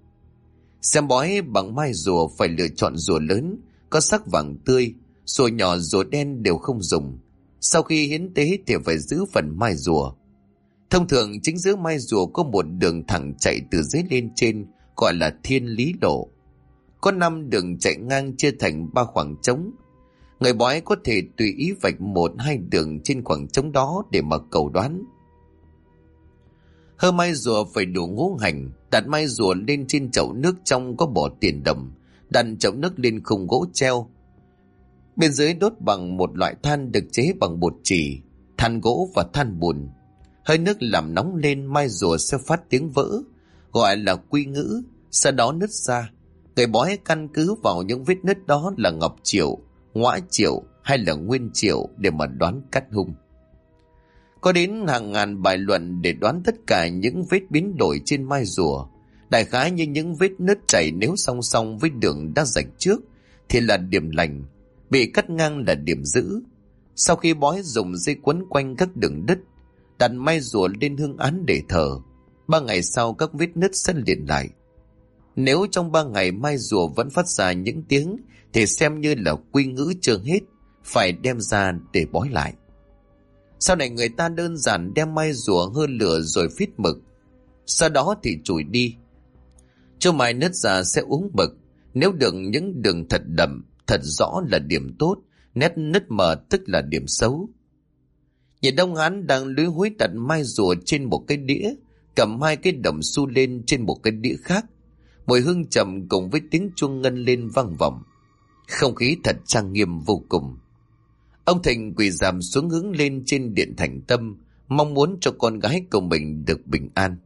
Xem bói bằng mai rùa phải lựa chọn rùa lớn, có sắc vàng tươi, rùa nhỏ rùa đen đều không dùng. Sau khi hiến tế thì phải giữ phần mai rùa. Thông thường chính giữa mai rùa có một đường thẳng chạy từ dưới lên trên, gọi là thiên lý lộ. Có 5 đường chạy ngang chia thành 3 khoảng trống. Người bói có thể tùy ý vạch 1-2 đường trên khoảng trống đó để mà cầu đoán. Hơ mai rùa phải đủ ngũ hành, đặt mai rùa lên trên chậu nước trong có bỏ tiền đồng, đặt chậu nước lên khung gỗ treo. Bên dưới đốt bằng một loại than được chế bằng bột chì, than gỗ và than bùn. Hơi nước làm nóng lên, mai rùa sẽ phát tiếng vỡ, gọi là quy ngữ, sau đó nứt ra. Người bói căn cứ vào những vết nứt đó là ngọc triệu, ngõa triệu hay là nguyên triệu để mà đoán cắt hung. Có đến hàng ngàn bài luận để đoán tất cả những vết biến đổi trên mai rùa. Đại khái như những vết nứt chảy nếu song song với đường đã rạch trước thì là điểm lành, bị cắt ngang là điểm dữ. Sau khi bói dùng dây quấn quanh các đường đứt, đặt mai rùa lên hương án để thờ. 3 ngày sau các vết nứt sẽ liền lại. Nếu trong 3 ngày mai rùa vẫn phát ra những tiếng thì xem như là quy ngữ chưa hết, phải đem ra để bói lại. Sau này người ta đơn giản đem mai rùa hơn lửa rồi phít mực, sau đó thì chùi đi. Cho mai nứt ra sẽ uống mực, nếu được những đường thật đậm, thật rõ là điểm tốt, nét nứt mờ tức là điểm xấu. Nhìn Đông Hán đang lúi húi đặt mai rùa trên một cái đĩa, cầm 2 cái đồng xu lên trên một cái đĩa khác. Mùi hương trầm cùng với tiếng chuông ngân lên vang vọng. Không khí thật trang nghiêm vô cùng. Ông Thịnh quỳ rạp xuống hướng lên trên điện thành tâm, mong muốn cho con gái của mình được bình an.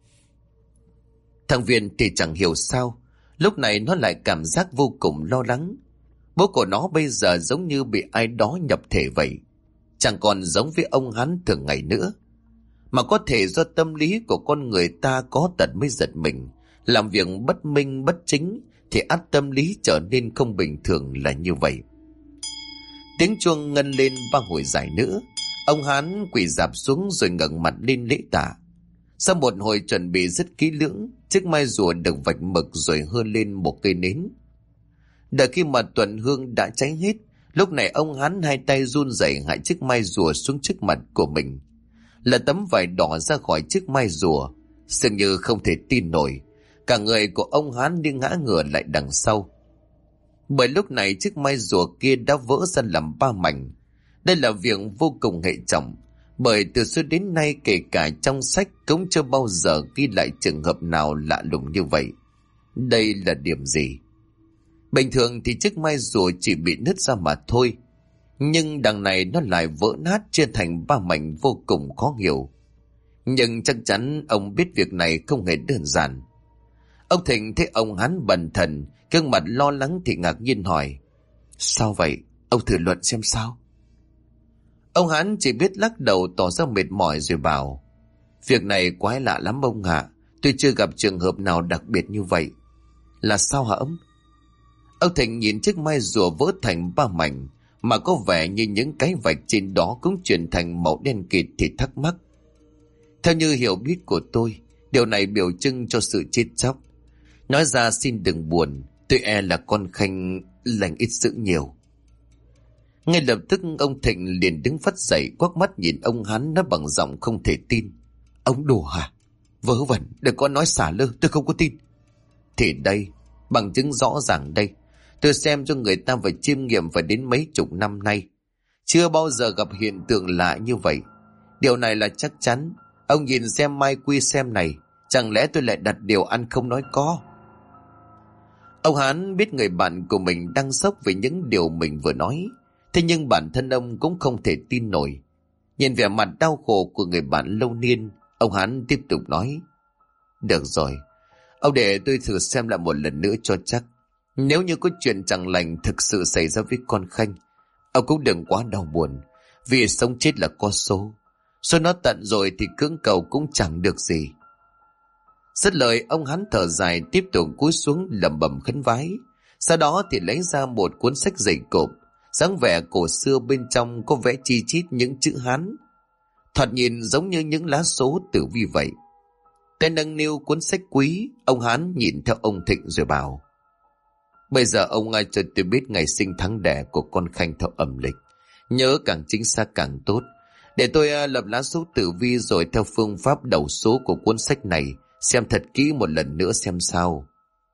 Thằng Viên thì chẳng hiểu sao, lúc này nó lại cảm giác vô cùng lo lắng. Bố của nó bây giờ giống như bị ai đó nhập thể vậy, chẳng còn giống với ông hắn thường ngày nữa. Mà có thể do tâm lý của con người ta có tật mới giật mình, làm việc bất minh bất chính thì ắt tâm lý trở nên không bình thường là như vậy. Tiếng chuông ngân lên 3 hồi dài nữa, ông Hán quỳ rạp xuống rồi ngẩng mặt lên lễ tạ. Sau một hồi chuẩn bị rất kỹ lưỡng, chiếc mai rùa được vạch mực rồi hương lên một cây nến. Đợi khi mà tuần hương đã cháy hết, lúc này ông Hán 2 tay run rẩy hại chiếc mai rùa xuống trước mặt của mình. Là tấm vải đỏ ra khỏi chiếc mai rùa, dường như không thể tin nổi. Cả người của ông Hán đi ngã ngửa lại đằng sau. Bởi lúc này chiếc mai rùa kia đã vỡ ra làm 3 mảnh. Đây là việc vô cùng hệ trọng, bởi từ xưa đến nay kể cả trong sách cũng chưa bao giờ ghi lại trường hợp nào lạ lùng như vậy. Đây là điểm gì? Bình thường thì chiếc mai rùa chỉ bị nứt ra mà thôi, nhưng đằng này nó lại vỡ nát chia thành 3 mảnh vô cùng khó hiểu. Nhưng chắc chắn ông biết việc này không hề đơn giản. Ông Thịnh thấy ông Hán bần thần, gương mặt lo lắng thì ngạc nhiên hỏi: Sao vậy? Ông thử luận xem sao. Ông Hán chỉ biết lắc đầu tỏ ra mệt mỏi rồi bảo: Việc này quái lạ lắm ông ạ. Tôi chưa gặp trường hợp nào đặc biệt như vậy. Là sao hả ông? Ông Thịnh nhìn chiếc mai rùa vỡ thành 3 mảnh, mà có vẻ như những cái vạch trên đó cũng chuyển thành màu đen kịt thì thắc mắc. Theo như hiểu biết của tôi, điều này biểu trưng cho sự chết chóc. Nói ra xin đừng buồn, tôi e là con Khanh lành ít dữ nhiều. Ngay lập tức ông Thịnh liền đứng phắt dậy, quắc mắt nhìn ông Hán, nói bằng giọng không thể tin: Ông đùa hả? Vớ vẩn, đừng có nói xả lơ, tôi không có tin. Thì đây, bằng chứng rõ ràng đây. Tôi xem cho người ta phải chiêm nghiệm phải đến mấy chục năm nay. Chưa bao giờ gặp hiện tượng lạ như vậy. Điều này là chắc chắn. Ông nhìn xem mai quy xem này, chẳng lẽ tôi lại đặt điều ăn không nói có. Ông Hán biết người bạn của mình đang sốc về những điều mình vừa nói. Thế nhưng bản thân ông cũng không thể tin nổi. Nhìn vẻ mặt đau khổ của người bạn lâu niên, ông Hán tiếp tục nói: Được rồi, ông để tôi thử xem lại một lần nữa cho chắc. Nếu như có chuyện chẳng lành thực sự xảy ra với con Khanh, ông cũng đừng quá đau buồn. Vì sống chết là có số. Số nó tận rồi thì cưỡng cầu cũng chẳng được gì. Dứt lời, ông Hán thở dài, tiếp tục cúi xuống lẩm bẩm khấn vái. Sau đó thì lấy ra một cuốn sách dày cộp, dáng vẻ cổ xưa, bên trong có vẽ chi chít những chữ Hán, thoạt nhìn giống như những lá số tử vi vậy. Tay nâng niu cuốn sách quý, ông Hán nhìn theo ông Thịnh rồi bảo: Bây giờ ông ai cho tôi biết ngày sinh tháng đẻ của con Khanh theo âm lịch. Nhớ càng chính xác càng tốt. Để tôi lập lá số tử vi rồi theo phương pháp đầu số của cuốn sách này, xem thật kỹ một lần nữa xem sao.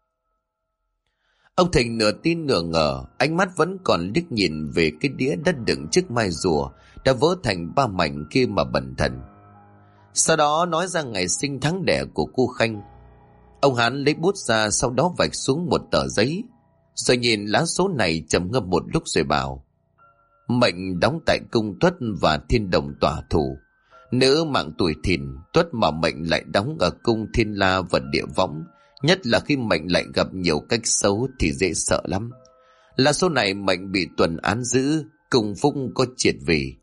Ông Thịnh nửa tin nửa ngờ, ánh mắt vẫn còn liếc nhìn về cái đĩa đất đựng chiếc mai rùa đã vỡ thành 3 mảnh kia mà bần thần. Sau đó nói ra ngày sinh tháng đẻ của cô Khanh. Ông Hán lấy bút ra, sau đó vạch xuống một tờ giấy, rồi nhìn lá số này trầm ngâm một lúc rồi bảo: Mệnh đóng tại cung Tuất và Thiên Đồng tỏa thủ. Nữ mạng tuổi Thìn, Tuất mà mệnh lại đóng ở cung Thiên La và Địa Võng. Nhất là khi mệnh lại gặp nhiều cách xấu thì dễ sợ lắm. Lá số này mệnh bị tuần án giữ, cùng phúc có triệt vì.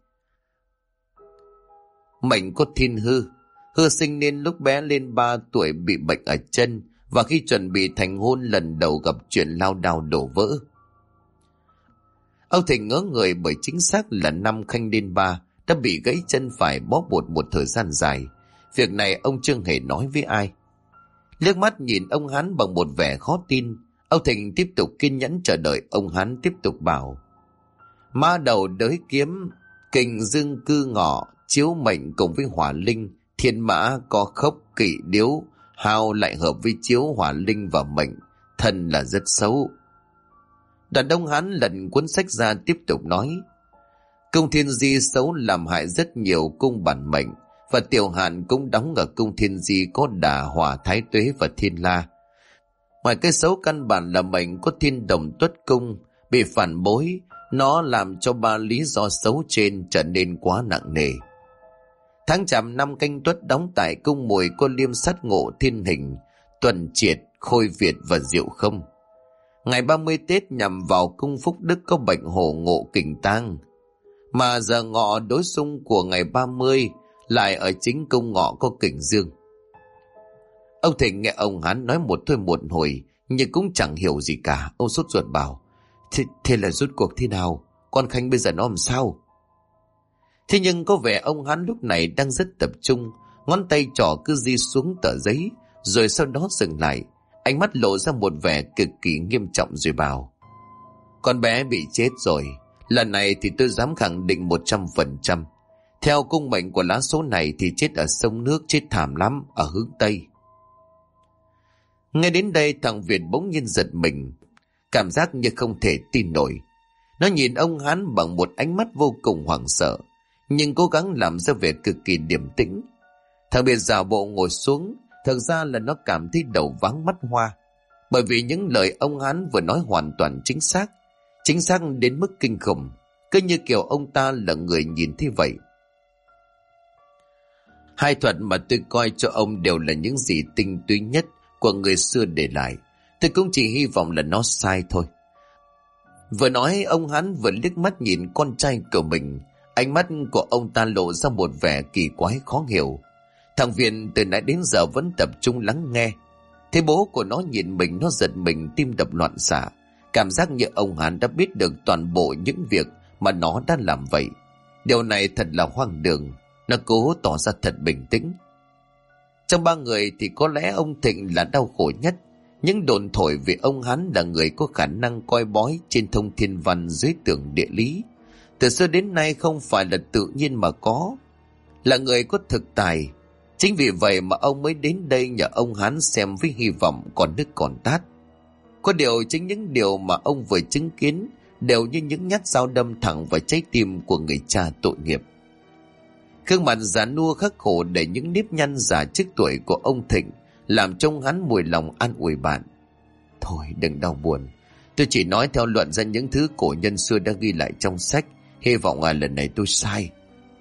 Mệnh có thiên hư. Hư sinh nên lúc bé lên 3 tuổi bị bệnh ở chân, và khi chuẩn bị thành hôn lần đầu gặp chuyện lao đao đổ vỡ. Ông Thịnh ngỡ người bởi chính xác là năm Khanh Đên 3 đã bị gãy chân phải bó bột một thời gian dài. Việc này ông chưa hề nói với ai. Liếc mắt nhìn ông Hán bằng một vẻ khó tin, ông Thịnh tiếp tục kiên nhẫn chờ đợi ông Hán tiếp tục bảo: Ma đầu đới kiếm, kình dương cư ngọ, chiếu mệnh cùng với hỏa linh, thiên mã có khốc kỵ điếu, hao lại hợp với chiếu hỏa linh và mệnh, thân là rất xấu. Đàn ông Hán lật cuốn sách ra tiếp tục nói: Cung Thiên Di xấu làm hại rất nhiều cung bản mệnh, và tiểu hạn cũng đóng ở cung Thiên Di có Đà, Hỏa, Thái Tuế và Thiên La. Ngoài cái xấu căn bản là mệnh có Thiên Đồng Tuất cung bị phản bối, nó làm cho 3 lý do xấu trên trở nên quá nặng nề. Tháng Chạp năm Canh Tuất đóng tại cung Mùi có Liêm Sát Ngộ, Thiên Hình, Tuần Triệt, Khôi Việt và Diệu Không. Ngày 30 Tết nhằm vào cung Phúc Đức có Bệnh Hổ Ngộ Kình Tang, mà giờ ngọ đối xung của ngày 30 lại ở chính cung Ngọ có Kình Dương. Ông Thịnh nghe ông Hán nói một thôi một hồi nhưng cũng chẳng hiểu gì cả. Ông sốt ruột bảo: Thế là rốt cuộc thế nào? Con Khanh bây giờ nó làm sao? Thế nhưng có vẻ ông Hán lúc này đang rất tập trung, ngón tay trỏ cứ di xuống tờ giấy, rồi sau đó dừng lại, ánh mắt lộ ra một vẻ cực kỳ nghiêm trọng rồi bảo: Con bé bị chết rồi. Lần này thì tôi dám khẳng định 100%. Theo cung mệnh của lá số này thì chết ở sông nước, chết thảm lắm, ở hướng Tây. Nghe đến đây thằng Việt bỗng nhiên giật mình, cảm giác như không thể tin nổi. Nó nhìn ông Hán bằng một ánh mắt vô cùng hoảng sợ, nhưng cố gắng làm ra vẻ cực kỳ điềm tĩnh. Thằng Việt giả bộ ngồi xuống, thực ra là nó cảm thấy đầu váng mắt hoa, bởi vì những lời ông Hán vừa nói hoàn toàn chính xác đến mức kinh khủng, cứ như kiểu ông ta là người nhìn thấy vậy. Hai thuật mà tôi coi cho ông đều là những gì tinh túy nhất của người xưa để lại. Tôi cũng chỉ hy vọng là nó sai thôi. Vừa nói ông Hán vừa liếc mắt nhìn con trai của mình. Ánh mắt của ông ta lộ ra một vẻ kỳ quái khó hiểu. Thằng Viện từ nãy đến giờ vẫn tập trung lắng nghe. Thế bố của nó nhìn mình, nó giật mình, tim đập loạn xạ. Cảm giác như ông Hán đã biết được toàn bộ những việc mà nó đã làm vậy. Điều này thật là hoang đường. Nó cố tỏ ra thật bình tĩnh. Trong ba người thì có lẽ ông Thịnh là đau khổ nhất. Những đồn thổi về ông Hán là người có khả năng coi bói trên thông thiên văn dưới tường địa lý. Từ xưa đến nay không phải là tự nhiên mà có, là người có thực tài. Chính vì vậy mà ông mới đến đây nhờ ông Hán xem với hy vọng còn nước còn tát. Có điều chính những điều mà ông vừa chứng kiến đều như những nhát dao đâm thẳng vào trái tim của người cha tội nghiệp. Gương mặt già nua khắc khổ để những nếp nhăn già trước tuổi của ông Thịnh làm trông hắn mùi lòng an ủi bạn. Thôi đừng đau buồn, tôi chỉ nói theo luận ra những thứ cổ nhân xưa đã ghi lại trong sách. Hy vọng lần này tôi sai.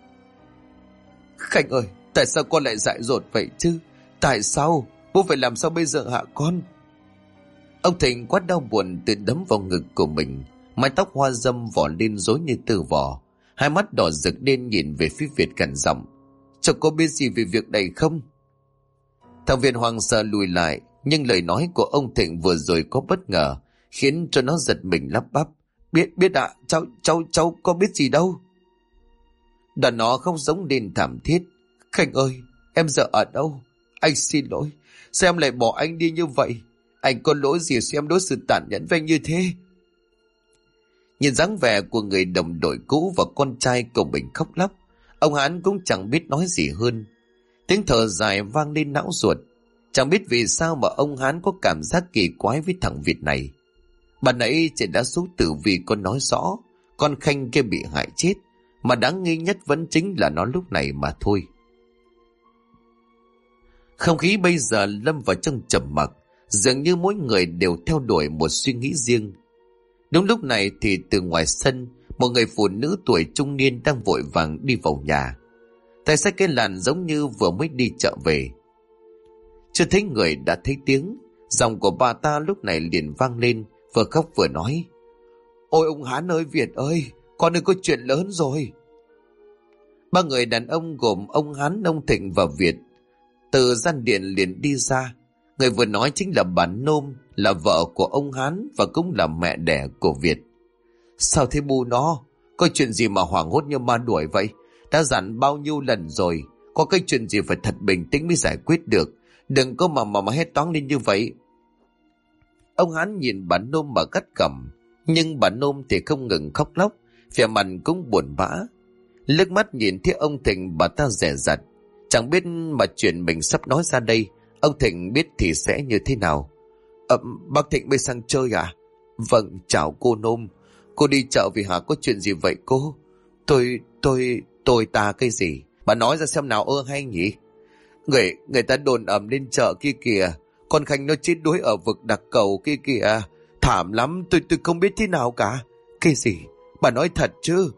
Khanh ơi, tại sao con lại dại dột vậy chứ? Tại sao? Bố phải làm sao bây giờ hả con? Ông Thịnh quá đau buồn tự đấm vào ngực của mình. Mái tóc hoa râm vỏ lên rối như tơ vò. Hai mắt đỏ rực lên nhìn về phía Việt cằn giọng. Cháu có biết gì về việc này không? Thằng Việt hoang sợ lùi lại. Nhưng lời nói của ông Thịnh vừa rồi có bất ngờ, khiến cho nó giật mình lắp bắp. Biết ạ, cháu có biết gì đâu. Đoạn nó không giống lên thảm thiết. Khanh ơi, em giờ ở đâu? Anh xin lỗi. Sao em lại bỏ anh đi như vậy? Anh có lỗi gì sao em đối xử tàn nhẫn với anh như thế? Nhìn dáng vẻ của người đồng đội cũ và con trai của mình khóc lóc, ông Hán cũng chẳng biết nói gì hơn. Tiếng thở dài vang lên não ruột. Chẳng biết vì sao mà ông Hán có cảm giác kỳ quái với thằng Việt này. Bà nãy trên đã số tử vì con nói rõ con Khanh kia bị hại chết, mà đáng nghi nhất vẫn chính là nó lúc này mà thôi. Không khí bây giờ lâm vào trong trầm mặc, dường như mỗi người đều theo đuổi một suy nghĩ riêng. Đúng lúc này thì từ ngoài sân, một người phụ nữ tuổi trung niên đang vội vàng đi vào nhà. Tay xách cái làn giống như vừa mới đi chợ về. Chưa thấy người đã thấy tiếng. Giọng của bà ta lúc này liền vang lên, vừa khóc vừa nói. Ôi ông Hán ơi, Việt ơi, con ơi có chuyện lớn rồi. Ba người đàn ông gồm ông Hán, ông Thịnh và Việt từ gian điện liền đi ra. Người vừa nói chính là bà Nôm, là vợ của ông Hán và cũng là mẹ đẻ của Việt. Sao thế bu nó? Có chuyện gì mà hoảng hốt như ma đuổi vậy? Đã dặn bao nhiêu lần rồi, có cái chuyện gì phải thật bình tĩnh mới giải quyết được. Đừng có mà hét toáng lên như vậy. Ông Hán nhìn bà Nôm mà gắt gỏng, nhưng bà Nôm thì không ngừng khóc lóc, vẻ mặt cũng buồn bã. Liếc mắt nhìn thấy ông Thịnh, bà ta dè dặt, chẳng biết mà chuyện mình sắp nói ra đây, ông Thịnh biết thì sẽ như thế nào. Bác Thịnh mới sang chơi à? Vâng, chào cô Nôm. Cô đi chợ vì hả, có chuyện gì vậy cô? Tôi ta cái gì? Bà nói ra xem nào hay nhỉ? Người ta đồn ầm lên chợ kia kìa. Con Khanh nó chết đuối ở vực Đặc Cầu kia kìa. Thảm lắm, tôi không biết thế nào cả. Cái gì? Bà nói thật chứ?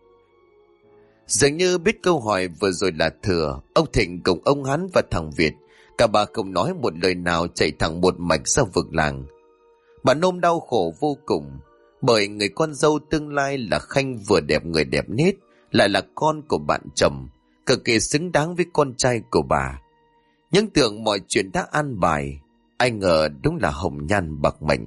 Dường như biết câu hỏi vừa rồi là thừa, ông Thịnh cùng ông Hán và thằng Việt, cả bà không nói một lời nào, chạy thẳng một mạch ra vực làng. Bà Nôm đau khổ vô cùng, bởi người con dâu tương lai là Khanh vừa đẹp người đẹp nết, lại là con của bạn chồng, cực kỳ xứng đáng với con trai của bà. Nhưng tưởng mọi chuyện đã an bài, ai ngờ đúng là hồng nhan bạc mệnh.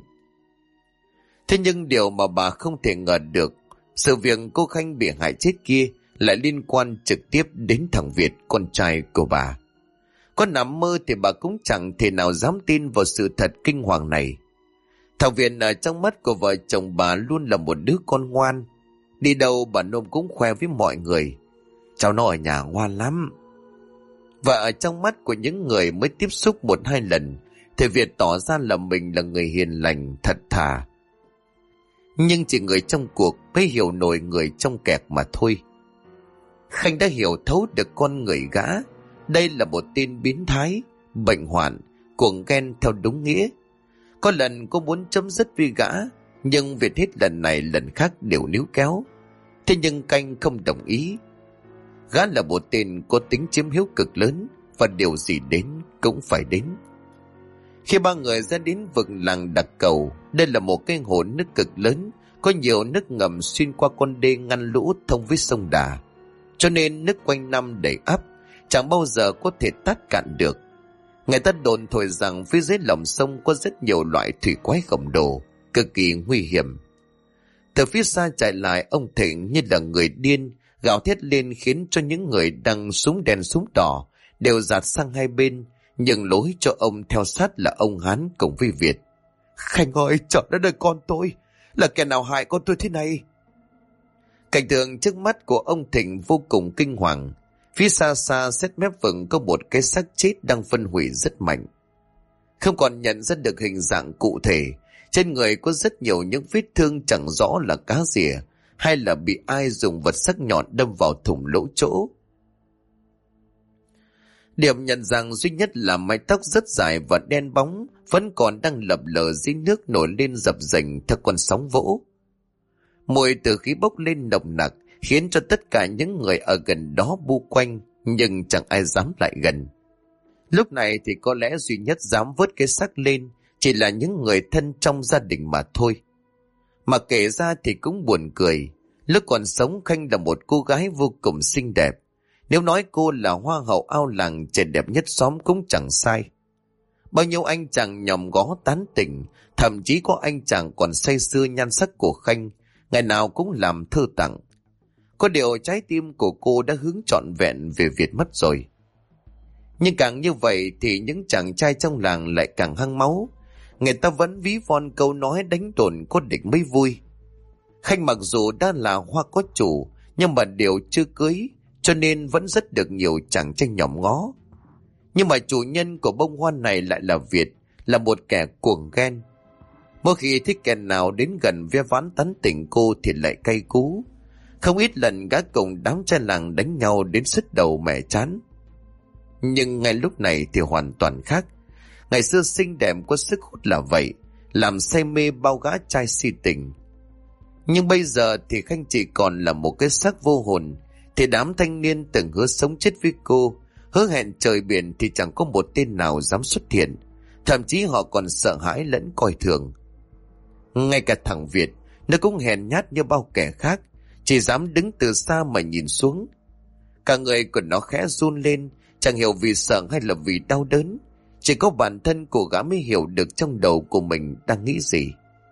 Thế nhưng điều mà bà không thể ngờ được, sự việc cô Khanh bị hại chết kia lại liên quan trực tiếp đến thằng Việt, con trai của bà. Có nằm mơ thì bà cũng chẳng thể nào dám tin vào sự thật kinh hoàng này. Thằng Việt ở trong mắt của vợ chồng bà luôn là một đứa con ngoan. Đi đâu bà Nôm cũng khoe với mọi người. Cháu nó ở nhà ngoan lắm. Và ở trong mắt của những người mới tiếp xúc một hai lần, thì Việt tỏ ra là mình là người hiền lành, thật thà. Nhưng chỉ người trong cuộc mới hiểu nổi người trong kẹt mà thôi. Khanh đã hiểu thấu được con người gã. Đây là một tên biến thái, bệnh hoạn, cuồng ghen theo đúng nghĩa. Có lần cô muốn chấm dứt với gã, nhưng Việt hết lần này lần khác đều níu kéo. Thế nhưng Canh không đồng ý. Gã là một tên có tính chiếm hữu cực lớn, và điều gì đến cũng phải đến. Khi ba người ra đến vực làng Đặc Cầu, đây là một cái hồ nước cực lớn, có nhiều nước ngầm xuyên qua con đê ngăn lũ thông với sông Đà, cho nên nước quanh năm đầy ắp, chẳng bao giờ có thể tát cạn được. Người ta đồn thổi rằng phía dưới lòng sông có rất nhiều loại thủy quái khổng lồ, cực kỳ nguy hiểm. Từ phía xa chạy lại, ông Thịnh như là người điên, gào thét lên khiến cho những người đang súng đèn súng đỏ đều dạt sang hai bên, nhưng lối cho ông theo sát là ông Hán cùng với Việt. Khanh ơi, trời đất ơi, con tôi, là kẻ nào hại con tôi thế này? Cảnh tượng trước mắt của ông Thịnh vô cùng kinh hoàng. Phía xa xa xét mép vực có một cái xác chết đang phân hủy rất mạnh. Không còn nhận ra được hình dạng cụ thể, trên người có rất nhiều những vết thương chẳng rõ là cá rỉa hay là bị ai dùng vật sắc nhọn đâm vào thủng lỗ chỗ. Điểm nhận dạng duy nhất là mái tóc rất dài và đen bóng vẫn còn đang lập lờ dưới nước nổi lên dập dềnh theo con sóng vỗ. Mùi từ khí bốc lên nồng nặc khiến cho tất cả những người ở gần đó bu quanh, nhưng chẳng ai dám lại gần. Lúc này thì có lẽ duy nhất dám vớt cái xác lên chỉ là những người thân trong gia đình mà thôi. Mà kể ra thì cũng buồn cười. Lúc còn sống, Khanh là một cô gái vô cùng xinh đẹp. Nếu nói cô là hoa hậu ao làng trẻ đẹp nhất xóm cũng chẳng sai. Bao nhiêu anh chàng nhòm ngó tán tỉnh, thậm chí có anh chàng còn say sưa nhan sắc của Khanh, ngày nào cũng làm thơ tặng. Có điều trái tim của cô đã hướng trọn vẹn về Việt mất rồi. Nhưng càng như vậy thì những chàng trai trong làng lại càng hăng máu. Người ta vẫn ví von câu nói đánh đồn có địch mới vui. Khanh mặc dù đã là hoa có chủ, nhưng mà điều chưa cưới, cho nên vẫn rất được nhiều chàng trai nhòm ngó. Nhưng mà chủ nhân của bông hoa này lại là Việt, là một kẻ cuồng ghen. Mỗi khi thích kẻ nào đến gần ve vãn tán tỉnh cô thì lại cay cú. Không ít lần gã cùng đám trai làng đánh nhau đến sứt đầu mẻ chán. Nhưng ngay lúc này thì hoàn toàn khác. Ngày xưa xinh đẹp có sức hút là vậy, làm say mê bao gã trai si tình. Nhưng bây giờ thì Khanh chỉ còn là một cái xác vô hồn. Thì đám thanh niên từng hứa sống chết với cô, hứa hẹn trời biển thì chẳng có một tên nào dám xuất hiện. Thậm chí họ còn sợ hãi lẫn coi thường. Ngay cả thằng Việt, nó cũng hèn nhát như bao kẻ khác, chỉ dám đứng từ xa mà nhìn xuống. Cả người của nó khẽ run lên, chẳng hiểu vì sợ hay là vì đau đớn. Chỉ có bản thân của gã mới hiểu được trong đầu của mình đang nghĩ gì.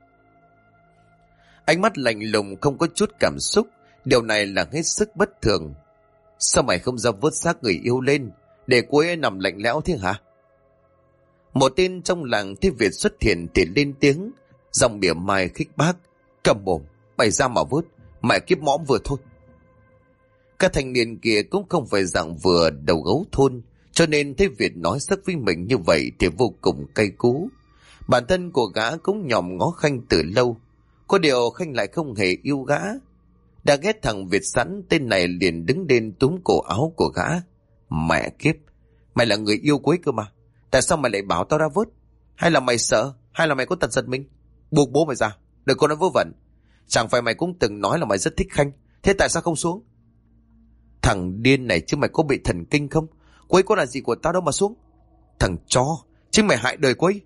Ánh mắt lạnh lùng không có chút cảm xúc, điều này là hết sức bất thường. Sao mày không ra vớt xác người yêu lên, để cô ấy nằm lạnh lẽo thế hả? Một tên trong làng thấy Việt xuất hiện thì lên tiếng, giọng mỉa mai khích bác. Cầm mồm, mày ra mà vớt, mẹ kiếp mõm vừa thôi. Các thanh niên kia cũng không phải dạng vừa đầu gấu thôn, cho nên thấy Việt nói sắc với mình như vậy thì vô cùng cay cú. Bản thân của gã cũng nhòm ngó Khanh từ lâu, có điều Khanh lại không hề yêu gã. Đã ghét thằng Việt sẵn, tên này liền đứng lên túm cổ áo của gã. Mẹ kiếp, mày là người yêu cuối cơ mà, tại sao mày lại bảo tao ra vớt? Hay là mày sợ, hay là mày có tật giật mình? Buộc bố mày ra, đừng có nói vớ vẩn. Chẳng phải mày cũng từng nói là mày rất thích Khanh, thế tại sao không xuống? Thằng điên này chứ mày có bị thần kinh không? Cô ấy có là gì của tao đâu mà xuống. Thằng chó, chứ mày hại đời cô ấy.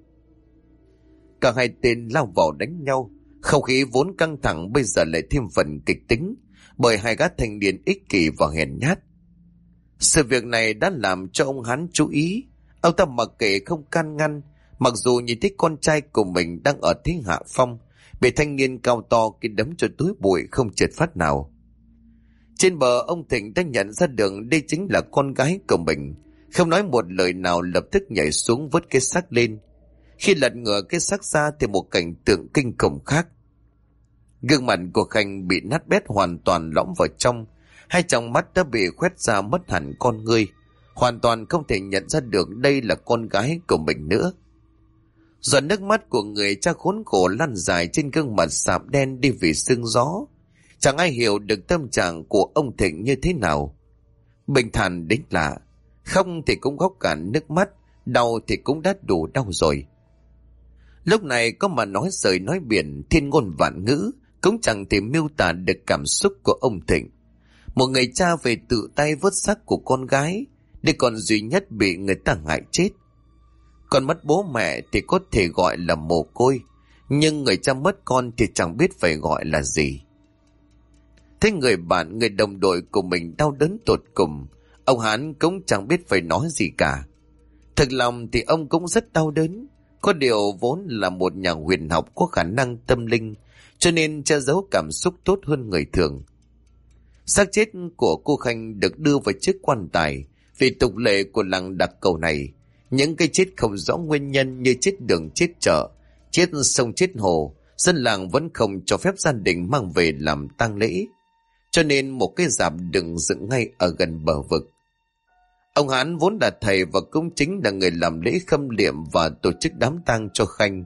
Cả hai tên lao vào đánh nhau. Không khí vốn căng thẳng bây giờ lại thêm phần kịch tính, bởi hai gã thanh niên ích kỷ và hèn nhát. Sự việc này đã làm cho ông Hán chú ý. Ông ta mặc kệ không can ngăn, mặc dù nhìn thấy con trai của mình đang ở thế hạ phong, bị thanh niên cao to kia đấm cho túi bụi không trượt phát nào. Trên bờ, ông Thịnh đã nhận ra được đây chính là con gái của mình, không nói một lời nào lập tức nhảy xuống vớt cái xác lên. Khi lật ngửa cái xác ra thì một cảnh tượng kinh khủng khác. Gương mặt của Khanh bị nát bét hoàn toàn lõm vào trong, hai tròng mắt đã bị khoét ra mất hẳn con ngươi, hoàn toàn không thể nhận ra được đây là con gái của mình nữa. Giọt nước mắt của người cha khốn khổ lăn dài trên gương mặt sạm đen đi vì sương gió. Chẳng ai hiểu được tâm trạng của ông Thịnh như thế nào. Bình thản đến lạ, không thì cũng khóc cả nước mắt, đau thì cũng đã đủ đau rồi. Lúc này có mà nói rời nói biển, thiên ngôn vạn ngữ cũng chẳng thể miêu tả được cảm xúc của ông Thịnh. Một người cha về tự tay vớt xác của con gái, để còn duy nhất bị người ta hại chết. Con mất bố mẹ thì có thể gọi là mồ côi, nhưng người cha mất con thì chẳng biết phải gọi là gì. Thế người bạn, người đồng đội của mình đau đớn tột cùng, ông Hán cũng chẳng biết phải nói gì cả. Thực lòng thì ông cũng rất đau đớn. Có điều vốn là một nhà huyền học có khả năng tâm linh, cho nên che giấu cảm xúc tốt hơn người thường. Xác chết của cô Khanh được đưa vào chiếc quan tài. Vì tục lệ của làng đặc cầu này, những cái chết không rõ nguyên nhân như chết đường, chết chợ, chết sông, chết hồ, dân làng vẫn không cho phép gia đình mang về làm tang lễ. Cho nên một cái rạp đựng dựng ngay ở gần bờ vực. Ông Hán vốn là thầy và cũng chính là người làm lễ khâm liệm và tổ chức đám tang cho Khanh.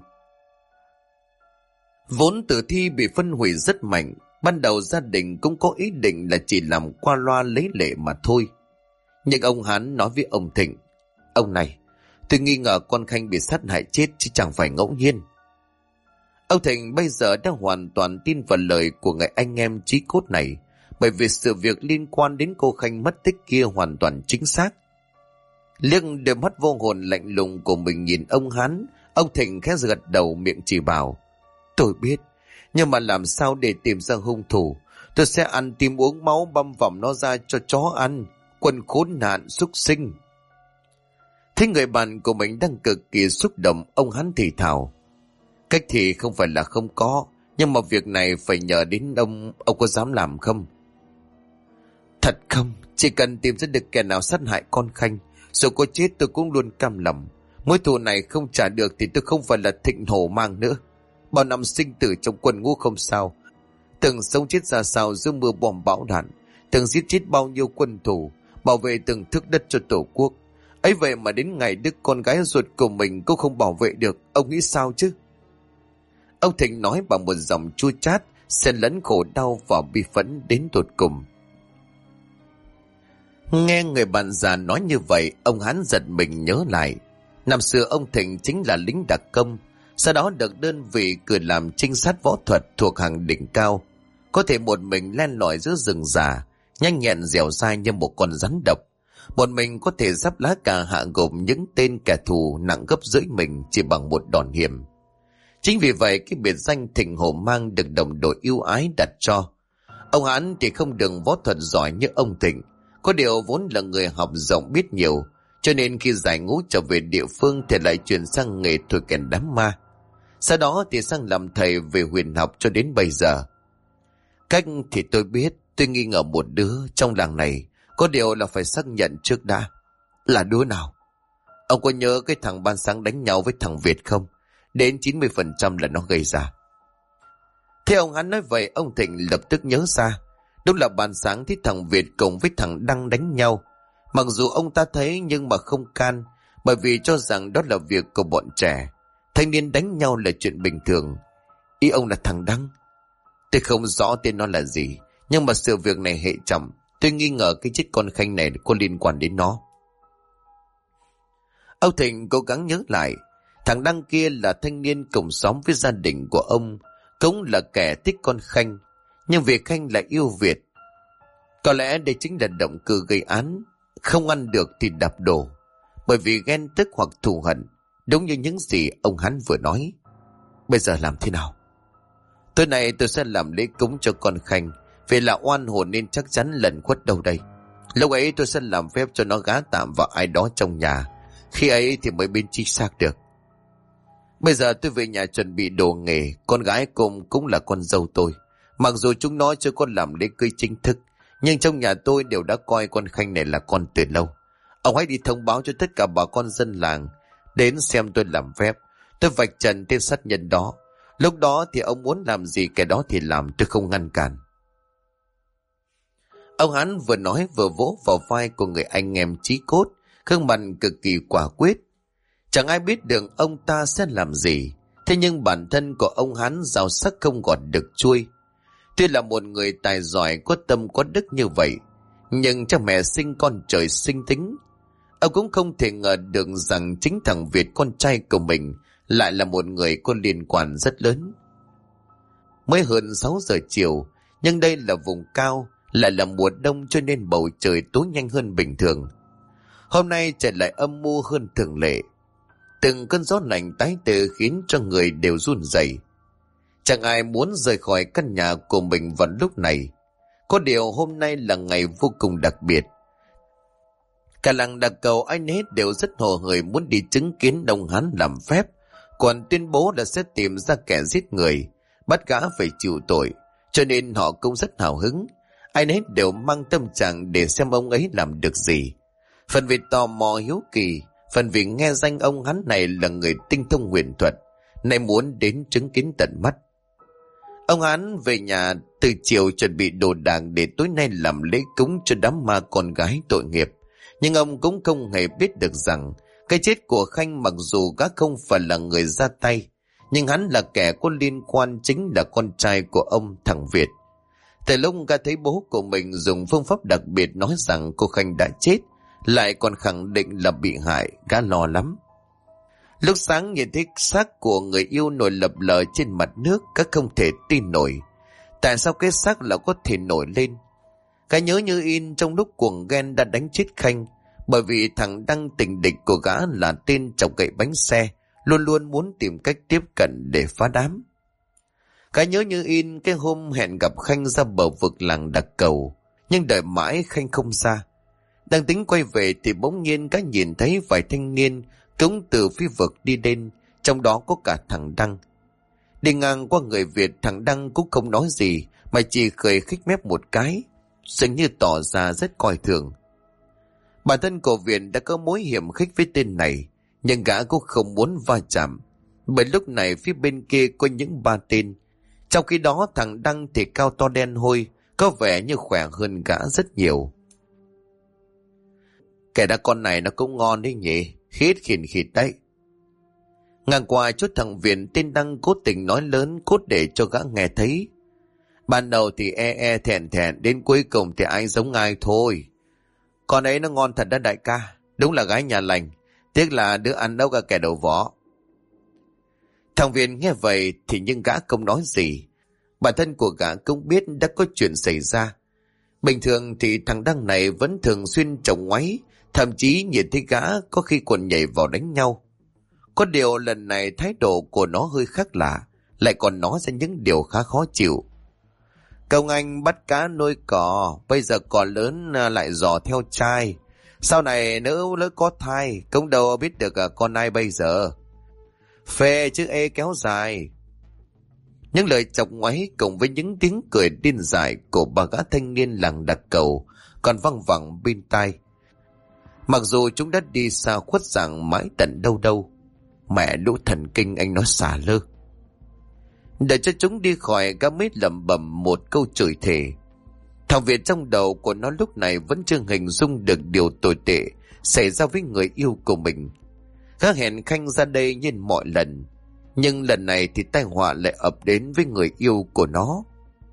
Vốn tử thi bị phân hủy rất mạnh, ban đầu gia đình cũng có ý định là chỉ làm qua loa lấy lệ mà thôi. Nhưng ông Hán nói với ông Thịnh: "Ông này, tôi nghi ngờ con Khanh bị sát hại chết chứ chẳng phải ngẫu nhiên." Ông Thịnh bây giờ đã hoàn toàn tin vào lời của người anh em chí cốt này, bởi vì sự việc liên quan đến cô Khanh mất tích kia hoàn toàn chính xác. Liếc đôi mắt vô hồn lạnh lùng của mình nhìn ông Hán, ông Thịnh khẽ gật đầu, miệng chỉ bảo: "Tôi biết, nhưng mà làm sao để tìm ra hung thủ? Tôi sẽ ăn tim uống máu băm vằm nó ra cho chó ăn. Quân khốn nạn súc sinh." Thế người bạn của mình đang cực kỳ xúc động, ông Hán thì thào: "Cách thì không phải là không có, nhưng mà việc này phải nhờ đến ông có dám làm không?" "Thật không? Chỉ cần tìm ra được kẻ nào sát hại con Khanh, dù có chết tôi cũng luôn cam lòng. Mối thù này không trả được thì tôi không phải là Thịnh Hổ Mang nữa. Bao năm sinh tử trong quân ngũ không sao, từng sống chết ra sao giữa mưa bom bão đạn, từng giết chết bao nhiêu quân thù, bảo vệ từng thước đất cho tổ quốc. Ấy vậy mà đến ngày đứa con gái ruột của mình cũng không bảo vệ được, ông nghĩ sao chứ?" Ông Thịnh nói bằng một giọng chua chát, xen lẫn khổ đau và bi phẫn đến tột cùng. Nghe người bạn già nói như vậy, ông Hán giật mình nhớ lại. Năm xưa ông Thịnh chính là lính đặc công, sau đó được đơn vị cử làm trinh sát võ thuật thuộc hàng đỉnh cao, có thể một mình len lỏi giữa rừng già, nhanh nhẹn dẻo dai như một con rắn độc. Một mình có thể giáp lá cà hạ gục những tên kẻ thù nặng gấp rưỡi mình chỉ bằng một đòn hiểm. Chính vì vậy cái biệt danh Thịnh Hổ Mang được đồng đội yêu ái đặt cho. Ông Hán thì không đường võ thuật giỏi như ông Thịnh, có điều vốn là người học rộng biết nhiều, cho nên khi giải ngũ trở về địa phương thì lại chuyển sang nghề thổi kèn đám ma. Sau đó thì sang làm thầy về huyền học cho đến bây giờ. Cách thì tôi biết, tôi nghi ngờ một đứa trong làng này, có điều là phải xác nhận trước đã. Là đứa nào? Ông có nhớ cái thằng ban sáng đánh nhau với thằng Việt không? Đến 90% là nó gây ra. Thế ông hắn nói vậy, ông Thịnh lập tức nhớ ra. Đúng là ban sáng thấy thằng Việt cùng với thằng Đăng đánh nhau. Mặc dù ông ta thấy nhưng mà không can, bởi vì cho rằng đó là việc của bọn trẻ. Thanh niên đánh nhau là chuyện bình thường. Ý ông là thằng Đăng? Tôi không rõ tên nó là gì, nhưng mà sự việc này hệ trọng. Tôi nghi ngờ cái chết con Khanh này có liên quan đến nó. Ông Thịnh cố gắng nhớ lại. Thằng Đăng kia là thanh niên cùng xóm với gia đình của ông, cũng là kẻ thích con Khanh, nhưng vì Khanh lại yêu Việt. Có lẽ đây chính là động cơ gây án. Không ăn được thì đạp đổ, bởi vì ghen tức hoặc thù hận, đúng như những gì ông hắn vừa nói. Bây giờ làm thế nào? Tối nay tôi sẽ làm lễ cúng cho con Khanh, vì là oan hồn nên chắc chắn lẩn khuất đâu đây. Lúc ấy tôi sẽ làm phép cho nó gá tạm vào ai đó trong nhà, khi ấy thì mới biết chính xác được. Bây giờ tôi về nhà chuẩn bị đồ nghề, con gái cùng cũng là con dâu tôi. Mặc dù chúng nó chưa có làm lễ cưới chính thức, nhưng trong nhà tôi đều đã coi con Khanh này là con từ lâu. Ông hãy đi thông báo cho tất cả bà con dân làng đến xem tôi làm phép. Tôi vạch trần tên sát nhân đó. Lúc đó thì ông muốn làm gì cái đó thì làm, tôi không ngăn cản. Ông Hán vừa nói vừa vỗ vào vai của người anh em chí cốt, gương mặt cực kỳ quả quyết. Chẳng ai biết được ông ta sẽ làm gì, thế nhưng bản thân của ông Hán rào sắc không gọt được chuôi. Tuy là một người tài giỏi, có tâm có đức như vậy, nhưng cha mẹ sinh con trời sinh tính. Ông cũng không thể ngờ được rằng chính thằng Việt, con trai của mình, lại là một người có liên quan rất lớn. Mới hơn 6 giờ chiều, nhưng đây là vùng cao, lại là mùa đông cho nên bầu trời tối nhanh hơn bình thường. Hôm nay trời lại âm u hơn thường lệ. Từng cơn gió lạnh tái tê khiến cho người đều run rẩy. Chẳng ai muốn rời khỏi căn nhà của mình vào lúc này. Có điều hôm nay là ngày vô cùng đặc biệt. Cả làng Đạc Cầu ai nấy đều rất hồ hởi muốn đi chứng kiến Đông Hán làm phép, còn tuyên bố là sẽ tìm ra kẻ giết người, bắt gã phải chịu tội, cho nên họ cũng rất hào hứng. Ai nấy đều mang tâm trạng để xem ông ấy làm được gì. Phần vì tò mò hiếu kỳ, phần vì nghe danh ông Hán này là người tinh thông huyền thuật, nay muốn đến chứng kiến tận mắt. Ông Hán về nhà từ chiều chuẩn bị đồ đạc để tối nay làm lễ cúng cho đám ma con gái tội nghiệp. Nhưng ông cũng không hề biết được rằng cái chết của Khanh mặc dù gã không phải là người ra tay, nhưng hắn là kẻ có liên quan, chính là con trai của ông, thằng Việt. Từ lúc gã thấy bố của mình dùng phương pháp đặc biệt nói rằng cô Khanh đã chết, lại còn khẳng định là bị hại, gã lo lắm. Lúc sáng nhìn thấy xác của người yêu nổi lập lờ trên mặt nước, gã không thể tin nổi. Tại sao cái xác lại có thể nổi lên? Gã nhớ như in trong lúc cuồng ghen đã đánh chết Khanh, bởi vì thằng Đăng tình địch của gã là tên trồng gậy bánh xe, luôn luôn muốn tìm cách tiếp cận để phá đám. Gã nhớ như in cái hôm hẹn gặp Khanh ra bờ vực làng Đạc Cầu, nhưng đợi mãi Khanh không ra. Đang tính quay về thì bỗng nhiên gã nhìn thấy vài thanh niên cũng từ phía vực đi lên, trong đó có cả thằng Đăng. Đi ngang qua người Việt, thằng Đăng cũng không nói gì, mà chỉ cười khích mép một cái, dường như tỏ ra rất coi thường. Bản thân của Việt đã có mối hiểm khích với tên này, nhưng gã cũng không muốn va chạm, bởi lúc này phía bên kia có những ba tên. Trong khi đó thằng Đăng thì cao to đen hôi, có vẻ như khỏe hơn gã rất nhiều. Kẻ đá con này nó cũng ngon đấy nhỉ, khít khìn khịt đấy. Ngang qua chút thằng Việt, tên Đăng cố tình nói lớn, cốt để cho gã nghe thấy. Ban đầu thì thẹn thẹn, đến cuối cùng thì ai giống ai thôi. Con ấy nó ngon thật đó đại ca, đúng là gái nhà lành, tiếc là đứa ăn đâu cả kẻ đầu võ. Thằng Việt nghe vậy thì nhưng gã không nói gì. Bản thân của gã cũng biết đã có chuyện xảy ra. Bình thường thì thằng Đăng này vẫn thường xuyên trồng ngoáy, thậm chí nhìn thấy gã có khi còn nhảy vào đánh nhau. Có điều lần này thái độ của nó hơi khác lạ, lại còn nói ra những điều khá khó chịu. Công anh bắt cá nuôi cò, bây giờ cò lớn lại dò theo trai. Sau này nếu lỡ có thai, cũng đâu biết được con ai bây giờ. Phê chứ kéo dài. Những lời chọc ngoáy cùng với những tiếng cười điên dại của bà gã thanh niên làng Đạc Cầu còn văng vẳng bên tai. Mặc dù chúng đã đi xa khuất dạng mãi tận đâu đâu. Mẹ lũ thần kinh, anh nói xả lơ. Để cho chúng đi khỏi, gã mới lẩm bẩm một câu chửi thề. Thằng Việt trong đầu của nó lúc này vẫn chưa hình dung được điều tồi tệ xảy ra với người yêu của mình. Gã hẹn Khanh ra đây như mọi lần, nhưng lần này thì tai họa lại ập đến với người yêu của nó.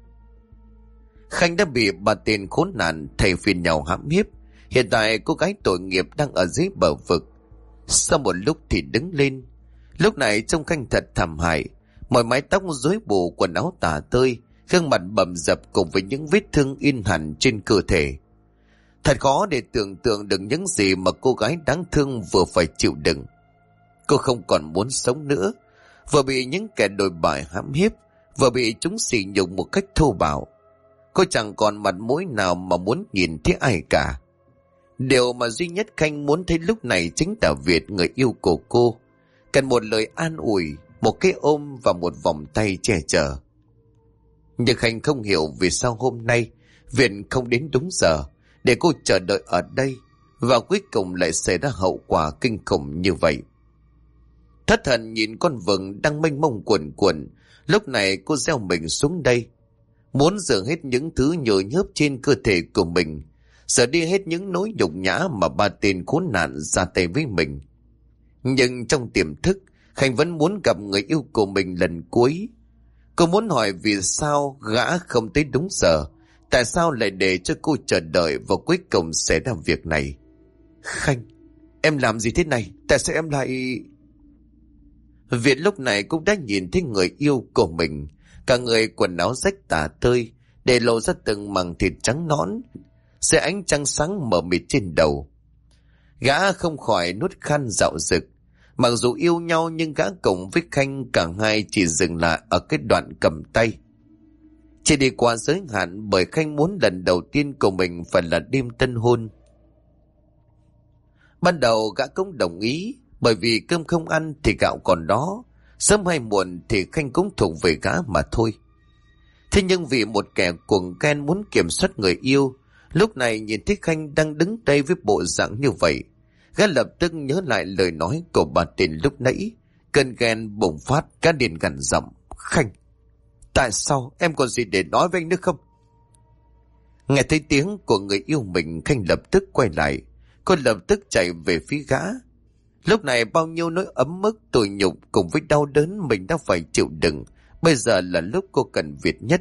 Khanh đã bị bà tên khốn nạn thầy phiền nhau hãm hiếp. Hiện tại cô gái tội nghiệp đang ở dưới bờ vực. Sau một lúc thì đứng lên. Lúc này trông Khanh thật thảm hại, mọi mái tóc rối bù, quần áo tả tơi, gương mặt bầm dập cùng với những vết thương in hẳn trên cơ thể. Thật khó để tưởng tượng được những gì mà cô gái đáng thương vừa phải chịu đựng. Cô không còn muốn sống nữa, vừa bị những kẻ đồi bại hãm hiếp, vừa bị chúng sỉ nhục một cách thô bạo. Cô chẳng còn mặt mũi nào mà muốn nhìn thấy ai cả. Điều mà duy nhất Khanh muốn thấy lúc này chính là Việt, người yêu của cô, cần một lời an ủi, một cái ôm và một vòng tay che chở. Nhưng Khanh không hiểu vì sao hôm nay Việt không đến đúng giờ để cô chờ đợi ở đây, và cuối cùng lại xảy ra hậu quả kinh khủng như vậy. Thất thần nhìn con vừng đang mênh mông cuồn cuộn, lúc này cô gieo mình xuống đây, muốn rửa hết những thứ nhồi nhớp trên cơ thể của mình, rửa đi hết những nỗi nhục nhã mà ba tên khốn nạn ra tay với mình. Nhưng trong tiềm thức, Khanh vẫn muốn gặp người yêu của mình lần cuối. Cô muốn hỏi vì sao gã không tới đúng giờ, tại sao lại để cho cô chờ đợi và cuối cùng xảy ra việc này. Khanh, em làm gì thế này? Tại sao em lại... Việt lúc này cũng đã nhìn thấy người yêu của mình, cả người quần áo rách tả tơi, để lộ ra từng mảng thịt trắng nõn, dưới ánh trăng sáng mờ mịt trên đầu. Gã không khỏi nuốt khan dạo dực, Mặc dù yêu nhau nhưng gã Cộng với Khanh cả hai chỉ dừng lại ở cái đoạn cầm tay. Chỉ đi qua giới hạn bởi Khanh muốn lần đầu tiên của mình phải là đêm tân hôn. Ban đầu gã cũng đồng ý, bởi vì cơm không ăn thì gạo còn đó, sớm hay muộn thì Khanh cũng thuộc về gã mà thôi. Thế nhưng vì một kẻ cuồng ghen muốn kiểm soát người yêu, lúc này nhìn thấy Khanh đang đứng đây với bộ dạng như vậy, gã lập tức nhớ lại lời nói của bà Tiền lúc nãy. Cơn ghen bùng phát, gã liền gằn giọng: Khanh, tại sao em còn gì để nói với anh nữa không? Nghe thấy tiếng của người yêu mình, Khanh lập tức quay lại. Cô lập tức chạy về phía gã. Lúc này bao nhiêu nỗi ấm ức, tủi nhục cùng với đau đớn mình đã phải chịu đựng, bây giờ là lúc cô cần Việt nhất.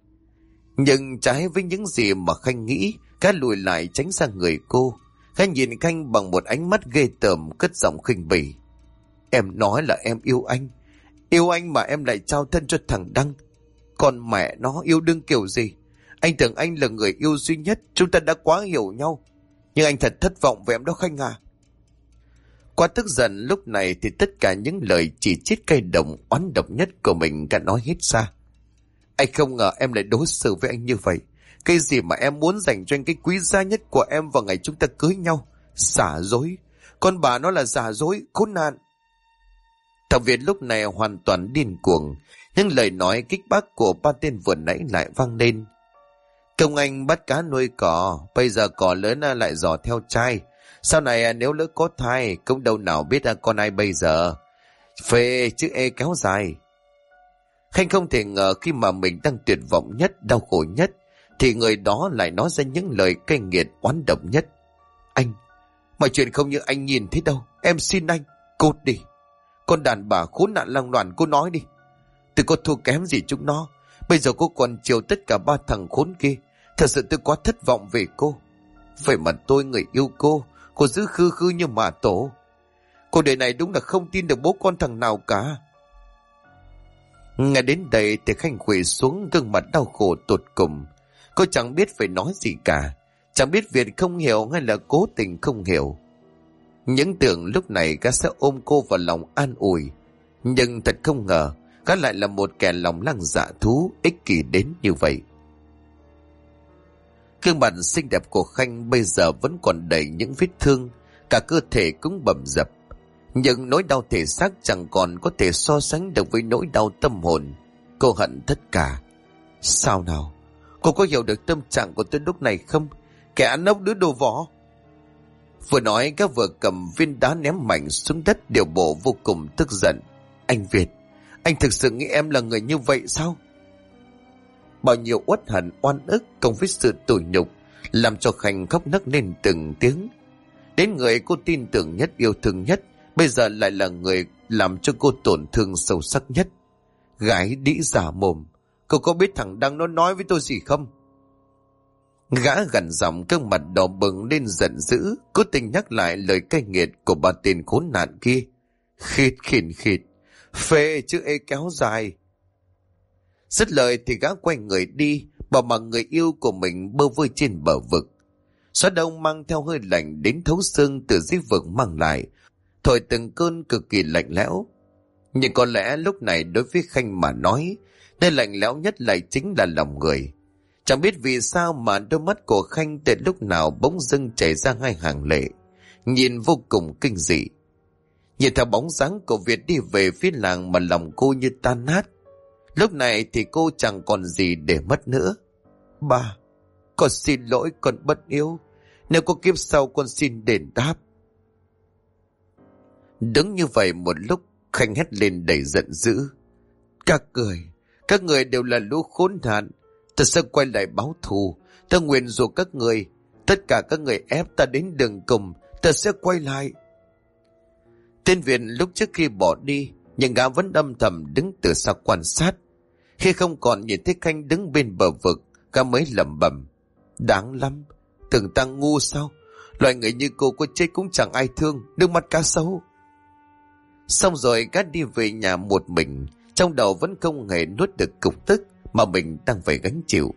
Nhưng trái với những gì mà Khanh nghĩ, gã lùi lại tránh ra người cô. Gã nhìn Khanh bằng một ánh mắt ghê tởm, cất giọng khinh bỉ: Em nói là em yêu anh mà em lại trao thân cho thằng Đăng. Còn mẹ nó, yêu đương kiểu gì? Anh tưởng anh là người yêu duy nhất, chúng ta đã quá hiểu nhau. Nhưng anh thật thất vọng về em đó Khanh à. Quá tức giận lúc này thì tất cả những lời chỉ trích cay độc oán độc nhất của mình đã nói hết ra. Anh không ngờ em lại đối xử với anh như vậy. Cái gì mà em muốn dành cho anh cái quý giá nhất của em vào ngày chúng ta cưới nhau? Giả dối. Con bà nó là giả dối, khốn nạn. Thằng Việt lúc này hoàn toàn điên cuồng. Những lời nói kích bác của ba tên vừa nãy lại vang lên. Công anh bắt cá nuôi cỏ, bây giờ cỏ lớn lại dò theo trai. Sau này nếu lỡ có thai, cũng đâu nào biết con ai bây giờ. Phê chứ ê kéo dài. Khanh không thể ngờ khi mà mình đang tuyệt vọng nhất, đau khổ nhất, thì người đó lại nói ra những lời cay nghiệt oán độc nhất. Anh, mọi chuyện không như anh nhìn thấy đâu. Em xin anh, cút đi. Con đàn bà khốn nạn lăng loàn, cô nói đi. Tôi có thua kém gì chúng nó. Bây giờ cô còn chiều tất cả ba thằng khốn kia. Thật sự tôi quá thất vọng về cô. Vậy mà tôi người yêu cô giữ khư khư như mà tổ. Cô đời này đúng là không tin được bố con thằng nào cả. Nghe đến đây thì Khanh quỳ xuống, gương mặt đau khổ tột cùng. Cô chẳng biết phải nói gì cả. Chẳng biết Việt không hiểu hay là cố tình không hiểu. Những tưởng lúc này gã sẽ ôm cô vào lòng an ủi. Nhưng thật không ngờ gã lại là một kẻ lòng lang dạ thú, ích kỷ đến như vậy. Gương mặt xinh đẹp của Khanh bây giờ vẫn còn đầy những vết thương, cả cơ thể cũng bầm dập. Nhưng nỗi đau thể xác chẳng còn có thể so sánh được với nỗi đau tâm hồn. Cô hận tất cả. Sao nào? Cô có hiểu được tâm trạng của tôi lúc này không? Kẻ ăn ốc đứa đồ võ. Vừa nói các vừa cầm viên đá ném mạnh xuống đất, điều bộ vô cùng tức giận. Anh Việt, anh thực sự nghĩ em là người như vậy sao? Bao nhiêu uất hận oan ức cộng với sự tủi nhục làm cho Khanh khóc nấc lên từng tiếng. Đến người cô tin tưởng nhất, yêu thương nhất, bây giờ lại là người làm cho cô tổn thương sâu sắc nhất. Gái đĩ giả mồm, cô có biết thằng Đăng nó nói với tôi gì không? Gã gằn giọng, gương mặt đỏ bừng lên giận dữ, cố tình nhắc lại lời cay nghiệt của bà tên khốn nạn kia. Khịt khịn khịt, phê chứ ê kéo dài. Dứt lời thì gã quay người đi, bỏ mặc người yêu của mình bơ vơ trên bờ vực. Gió đông mang theo hơi lạnh đến thấu xương từ dưới vực mang lại, thổi từng cơn cực kỳ lạnh lẽo. Nhưng có lẽ lúc này đối với Khanh mà nói, nơi lạnh lẽo nhất lại chính là lòng người. Chẳng biết vì sao mà đôi mắt của Khanh từ lúc nào bỗng dưng chảy ra hai hàng lệ, nhìn vô cùng kinh dị. Nhìn theo bóng dáng của Việt đi về phía làng mà lòng cô như tan nát. Lúc này thì cô chẳng còn gì để mất nữa. Ba, con xin lỗi, con bất hiếu. Nếu có kiếp sau con xin đền đáp. Đứng như vậy một lúc, Khanh hét lên đầy giận dữ. Các người đều là lũ khốn nạn. Ta sẽ quay lại báo thù. Ta nguyện rủa các người. Tất cả các người ép ta đến đường cùng, ta sẽ quay lại. Tên Việt lúc trước khi bỏ đi, nhưng gã vẫn âm thầm đứng từ xa quan sát. Khi không còn nhìn thấy Khanh đứng bên bờ vực, gã mới lẩm bẩm. Đáng lắm, tưởng ta ngu sao? Loại người như cô có chết cũng chẳng ai thương, nước mắt cá sấu. Xong rồi gã đi về nhà một mình, trong đầu vẫn không hề nuốt được cục tức mà mình đang phải gánh chịu.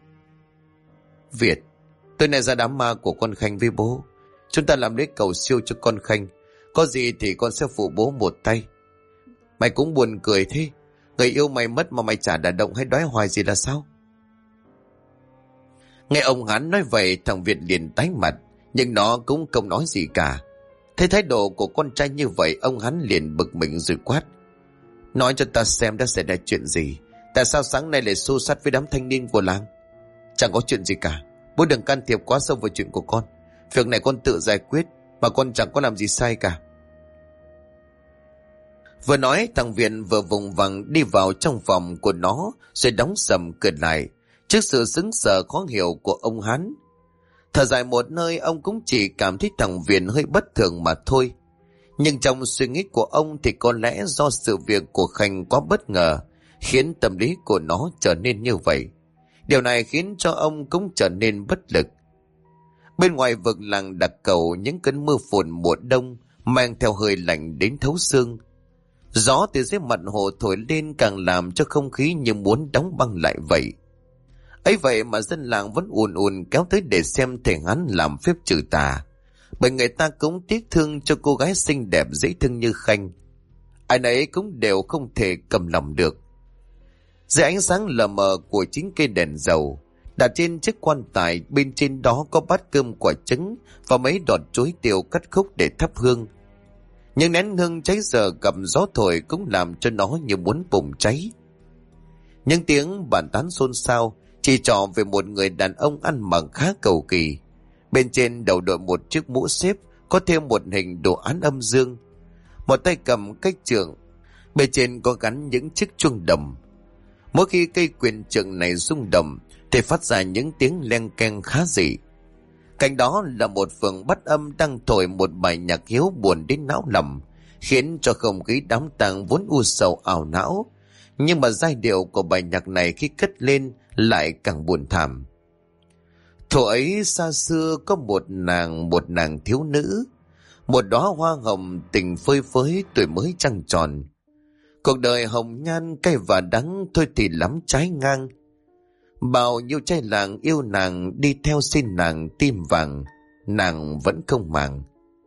Việt, tối nay ra đám ma của con Khanh với bố. Chúng ta làm lễ cầu siêu cho con Khanh. Có gì thì con sẽ phụ bố một tay. Mày cũng buồn cười thế. Người yêu mày mất mà mày chả đả động hay đói hoài gì là sao? Nghe ông hắn nói vậy, thằng Việt liền tái mặt, nhưng nó cũng không nói gì cả. Thấy thái độ của con trai như vậy, ông hắn liền bực mình rồi quát: Nói cho ta xem đã xảy ra chuyện gì? Tại sao sáng nay lại xô xát với đám thanh niên của làng? Chẳng có chuyện gì cả. Bố đừng can thiệp quá sâu vào chuyện của con. Việc này con tự giải quyết, mà con chẳng có làm gì sai cả. Vừa nói, thằng Viện vừa vùng vằng đi vào trong phòng của nó, rồi đóng sầm cửa lại trước sự sững sờ khó hiểu của ông hắn. Thở dài một nơi, ông cũng chỉ cảm thấy thằng Viện hơi bất thường mà thôi. Nhưng trong suy nghĩ của ông thì có lẽ do sự việc của Khanh quá bất ngờ, khiến tâm lý của nó trở nên như vậy. Điều này khiến cho ông cũng trở nên bất lực. Bên ngoài vực làng Đặc Cầu, những cơn mưa phùn mùa đông mang theo hơi lạnh đến thấu xương. Gió từ dưới mặt hồ thổi lên càng làm cho không khí như muốn đóng băng lại vậy. Ấy vậy mà dân làng vẫn ùn ùn kéo tới để xem thầy hắn làm phép trừ tà, bởi người ta cũng tiếc thương cho cô gái xinh đẹp dễ thương như Khanh. Ai nấy cũng đều không thể cầm lòng được. Dưới ánh sáng lờ mờ của chính cây đèn dầu, đặt trên chiếc quan tài, bên trên đó có bát cơm quả trứng và mấy đọt chuối tiêu cắt khúc để thắp hương. Nhưng nén hương cháy giờ gặp gió thổi cũng làm cho nó như muốn bùng cháy. Những tiếng bàn tán xôn xao chỉ trò về một người đàn ông ăn mặc khá cầu kỳ. Bên trên đầu đội một chiếc mũ xếp có thêm một hình đồ án âm dương. Một tay cầm cách trượng, bên trên có gắn những chiếc chuông đồng. Mỗi khi cây quyền trượng này rung động thì phát ra những tiếng leng keng khá dị. Cạnh đó là một phường bắt âm đang thổi một bài nhạc hiếu buồn đến não lòng, khiến cho không khí đám tang vốn u sầu ảo não. Nhưng mà giai điệu của bài nhạc này khi cất lên lại càng buồn thảm. Thuở ấy xa xưa có một nàng thiếu nữ, một đóa hoa hồng tình phơi phới tuổi mới trăng tròn. Cuộc đời hồng nhan cay và đắng thôi thì lắm trái ngang. Bao nhiêu trai làng yêu nàng đi theo xin nàng tim vàng, nàng vẫn không màng.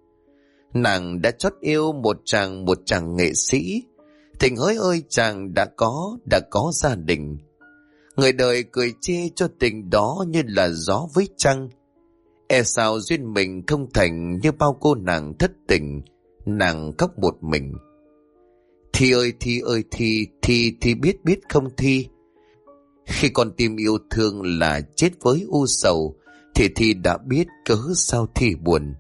Nàng đã chót yêu một chàng nghệ sĩ, thỉnh hỡi ơi chàng đã có gia đình. Người đời cười chê cho tình đó như là gió với trăng. E sao duyên mình không thành như bao cô nàng thất tình, nàng khóc một mình. Thi ơi thi biết không thi. Khi con tim yêu thương là chết với u sầu, thì thi đã biết cớ sao thi buồn.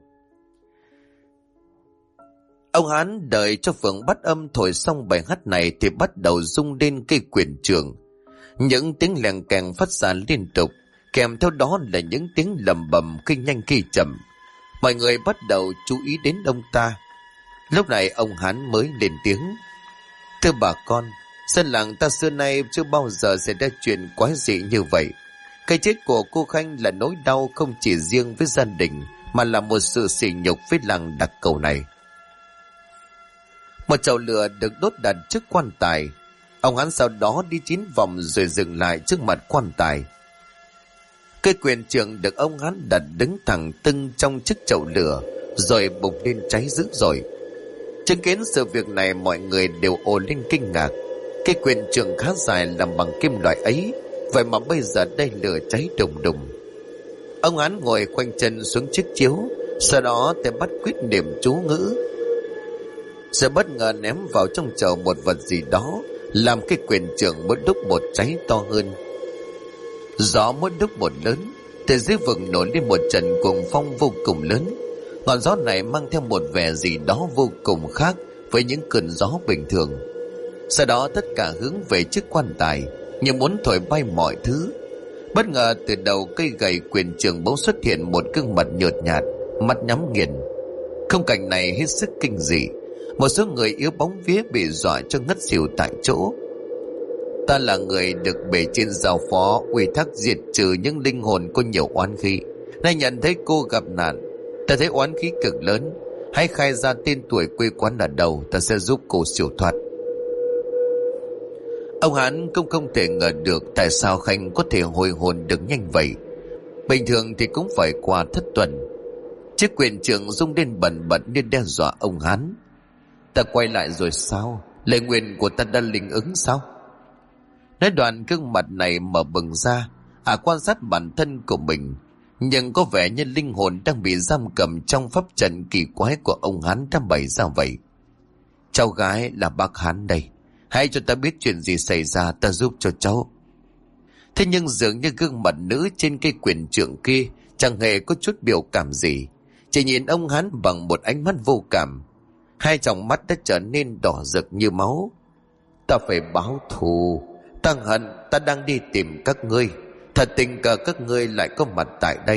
Ông Hán đợi cho phường bắt âm thổi xong bài hát này thì bắt đầu rung lên cây quyền trượng. Những tiếng leng keng phát ra liên tục, kèm theo đó là những tiếng lầm bầm khi nhanh khi chậm. Mọi người bắt đầu chú ý đến ông ta. Lúc này ông Hán mới lên tiếng: Thưa bà con, dân làng ta xưa nay chưa bao giờ xảy ra chuyện quái dị như vậy. Cái chết của cô Khanh là nỗi đau không chỉ riêng với gia đình, mà là một sự sỉ nhục với làng Đặc Cầu này. Một chậu lửa được đốt đặt trước quan tài. Ông hắn sau đó đi 9 vòng rồi dừng lại trước mặt quan tài. Cây quyền trượng được ông hắn đặt đứng thẳng tưng trong chiếc chậu lửa, rồi bùng lên cháy dữ dội. Chứng kiến sự việc này, mọi người đều ồ lên kinh ngạc. Cây quyền trượng khá dài làm bằng kim loại ấy, vậy mà bây giờ đây lửa cháy đùng đùng. Ông hắn ngồi khoanh chân xuống chiếc chiếu, sau đó tay bắt quyết niệm chú ngữ, rồi bất ngờ ném vào trong chậu một vật gì đó, làm cái quyền trượng mỗi lúc một cháy to hơn. Gió mỗi lúc một lớn, từ dưới vực nổi lên một trận cuồng phong vô cùng lớn. Ngọn gió này mang theo một vẻ gì đó vô cùng khác với những cơn gió bình thường. Sau đó tất cả hướng về chiếc quan tài, như muốn thổi bay mọi thứ. Bất ngờ từ đầu cây gậy quyền trượng bỗng xuất hiện một gương mặt nhợt nhạt, mắt nhắm nghiền. Khung cảnh này hết sức kinh dị. Một số người yếu bóng vía bị dọa cho ngất xỉu tại chỗ. Ta là người được bề trên giao phó ủy thác diệt trừ những linh hồn có nhiều oán khí. Nay nhận thấy cô gặp nạn, ta thấy oán khí cực lớn. Hãy khai ra tên tuổi quê quán ở đâu, ta sẽ giúp cô siêu thoát. Ông Hán cũng không thể ngờ được tại sao Khanh có thể hồi hồn được nhanh vậy. Bình thường thì cũng phải qua thất tuần. Chiếc quyền trượng rung lên bần bật như đe dọa ông Hán. Ta quay lại rồi sao? Lời nguyện của ta đã linh ứng sao? Nói đoạn gương mặt này mở bừng ra, quan sát bản thân của mình, nhưng có vẻ như linh hồn đang bị giam cầm trong pháp trận kỳ quái của ông Hán đã bày ra vậy. Cháu gái là bác Hán đây, hãy cho ta biết chuyện gì xảy ra, ta giúp cho cháu. Thế nhưng dường như gương mặt nữ trên cây quyền trượng kia chẳng hề có chút biểu cảm gì, chỉ nhìn ông Hán bằng một ánh mắt vô cảm. Hai tròng mắt đã trở nên đỏ rực như máu. Ta phải báo thù. Ta hận ta đang đi tìm các ngươi. Thật tình cờ các ngươi lại có mặt tại đây.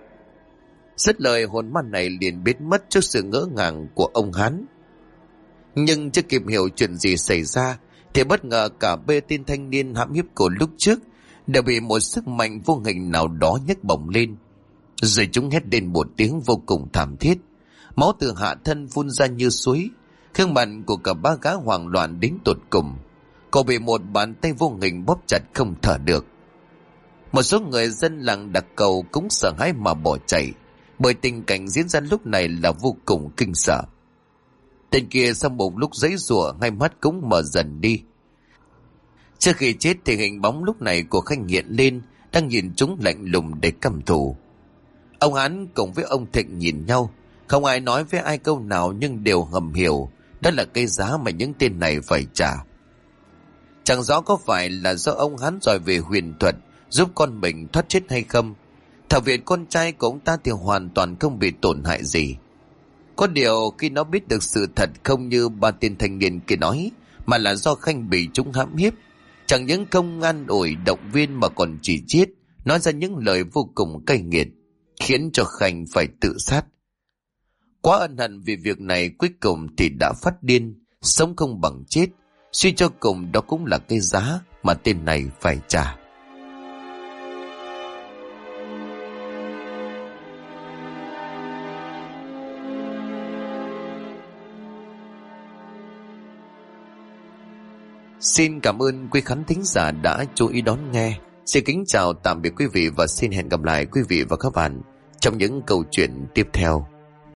Dứt lời, hồn ma này liền biến mất trước sự ngỡ ngàng của ông Hán. Nhưng chưa kịp hiểu chuyện gì xảy ra thì bất ngờ cả bê tên thanh niên hãm hiếp của lúc trước đều bị một sức mạnh vô hình nào đó nhấc bổng lên, rồi chúng hét lên một tiếng vô cùng thảm thiết. Máu từ hạ thân phun ra như suối. Gương mặt của cả ba gã hoảng loạn đến tột cùng. Cậu bị một bàn tay vô hình bóp chặt không thở được. Một số người dân làng Đặc Cầu cũng sợ hãi mà bỏ chạy, bởi tình cảnh diễn ra lúc này là vô cùng kinh sợ. Tên kia sau một lúc giãy giụa, hai mắt cũng mở dần đi. Trước khi chết thì hình bóng lúc này của Khanh hiện lên, đang nhìn chúng lạnh lùng để căm thù. Ông Hán cùng với ông Thịnh nhìn nhau, không ai nói với ai câu nào, nhưng đều ngầm hiểu đó là cái giá mà những tên này phải trả. Chẳng rõ có phải là do ông Hán giỏi về huyền thuật giúp con mình thoát chết hay không. Thảo Việt con trai của ông ta thì hoàn toàn không bị tổn hại gì. Có điều khi nó biết được sự thật không như ba tên thanh niên kia nói, mà là do Khanh bị chúng hãm hiếp, chẳng những không an ủi động viên mà còn chỉ trích, nói ra những lời vô cùng cay nghiệt, khiến cho Khanh phải tự sát. Quá ân hận vì việc này, cuối cùng thì đã phát điên, sống không bằng chết. Suy cho cùng đó cũng là cái giá mà tên này phải trả. Xin cảm ơn quý khán thính giả đã chú ý đón nghe. Xin kính chào tạm biệt quý vị và xin hẹn gặp lại quý vị và các bạn trong những câu chuyện tiếp theo.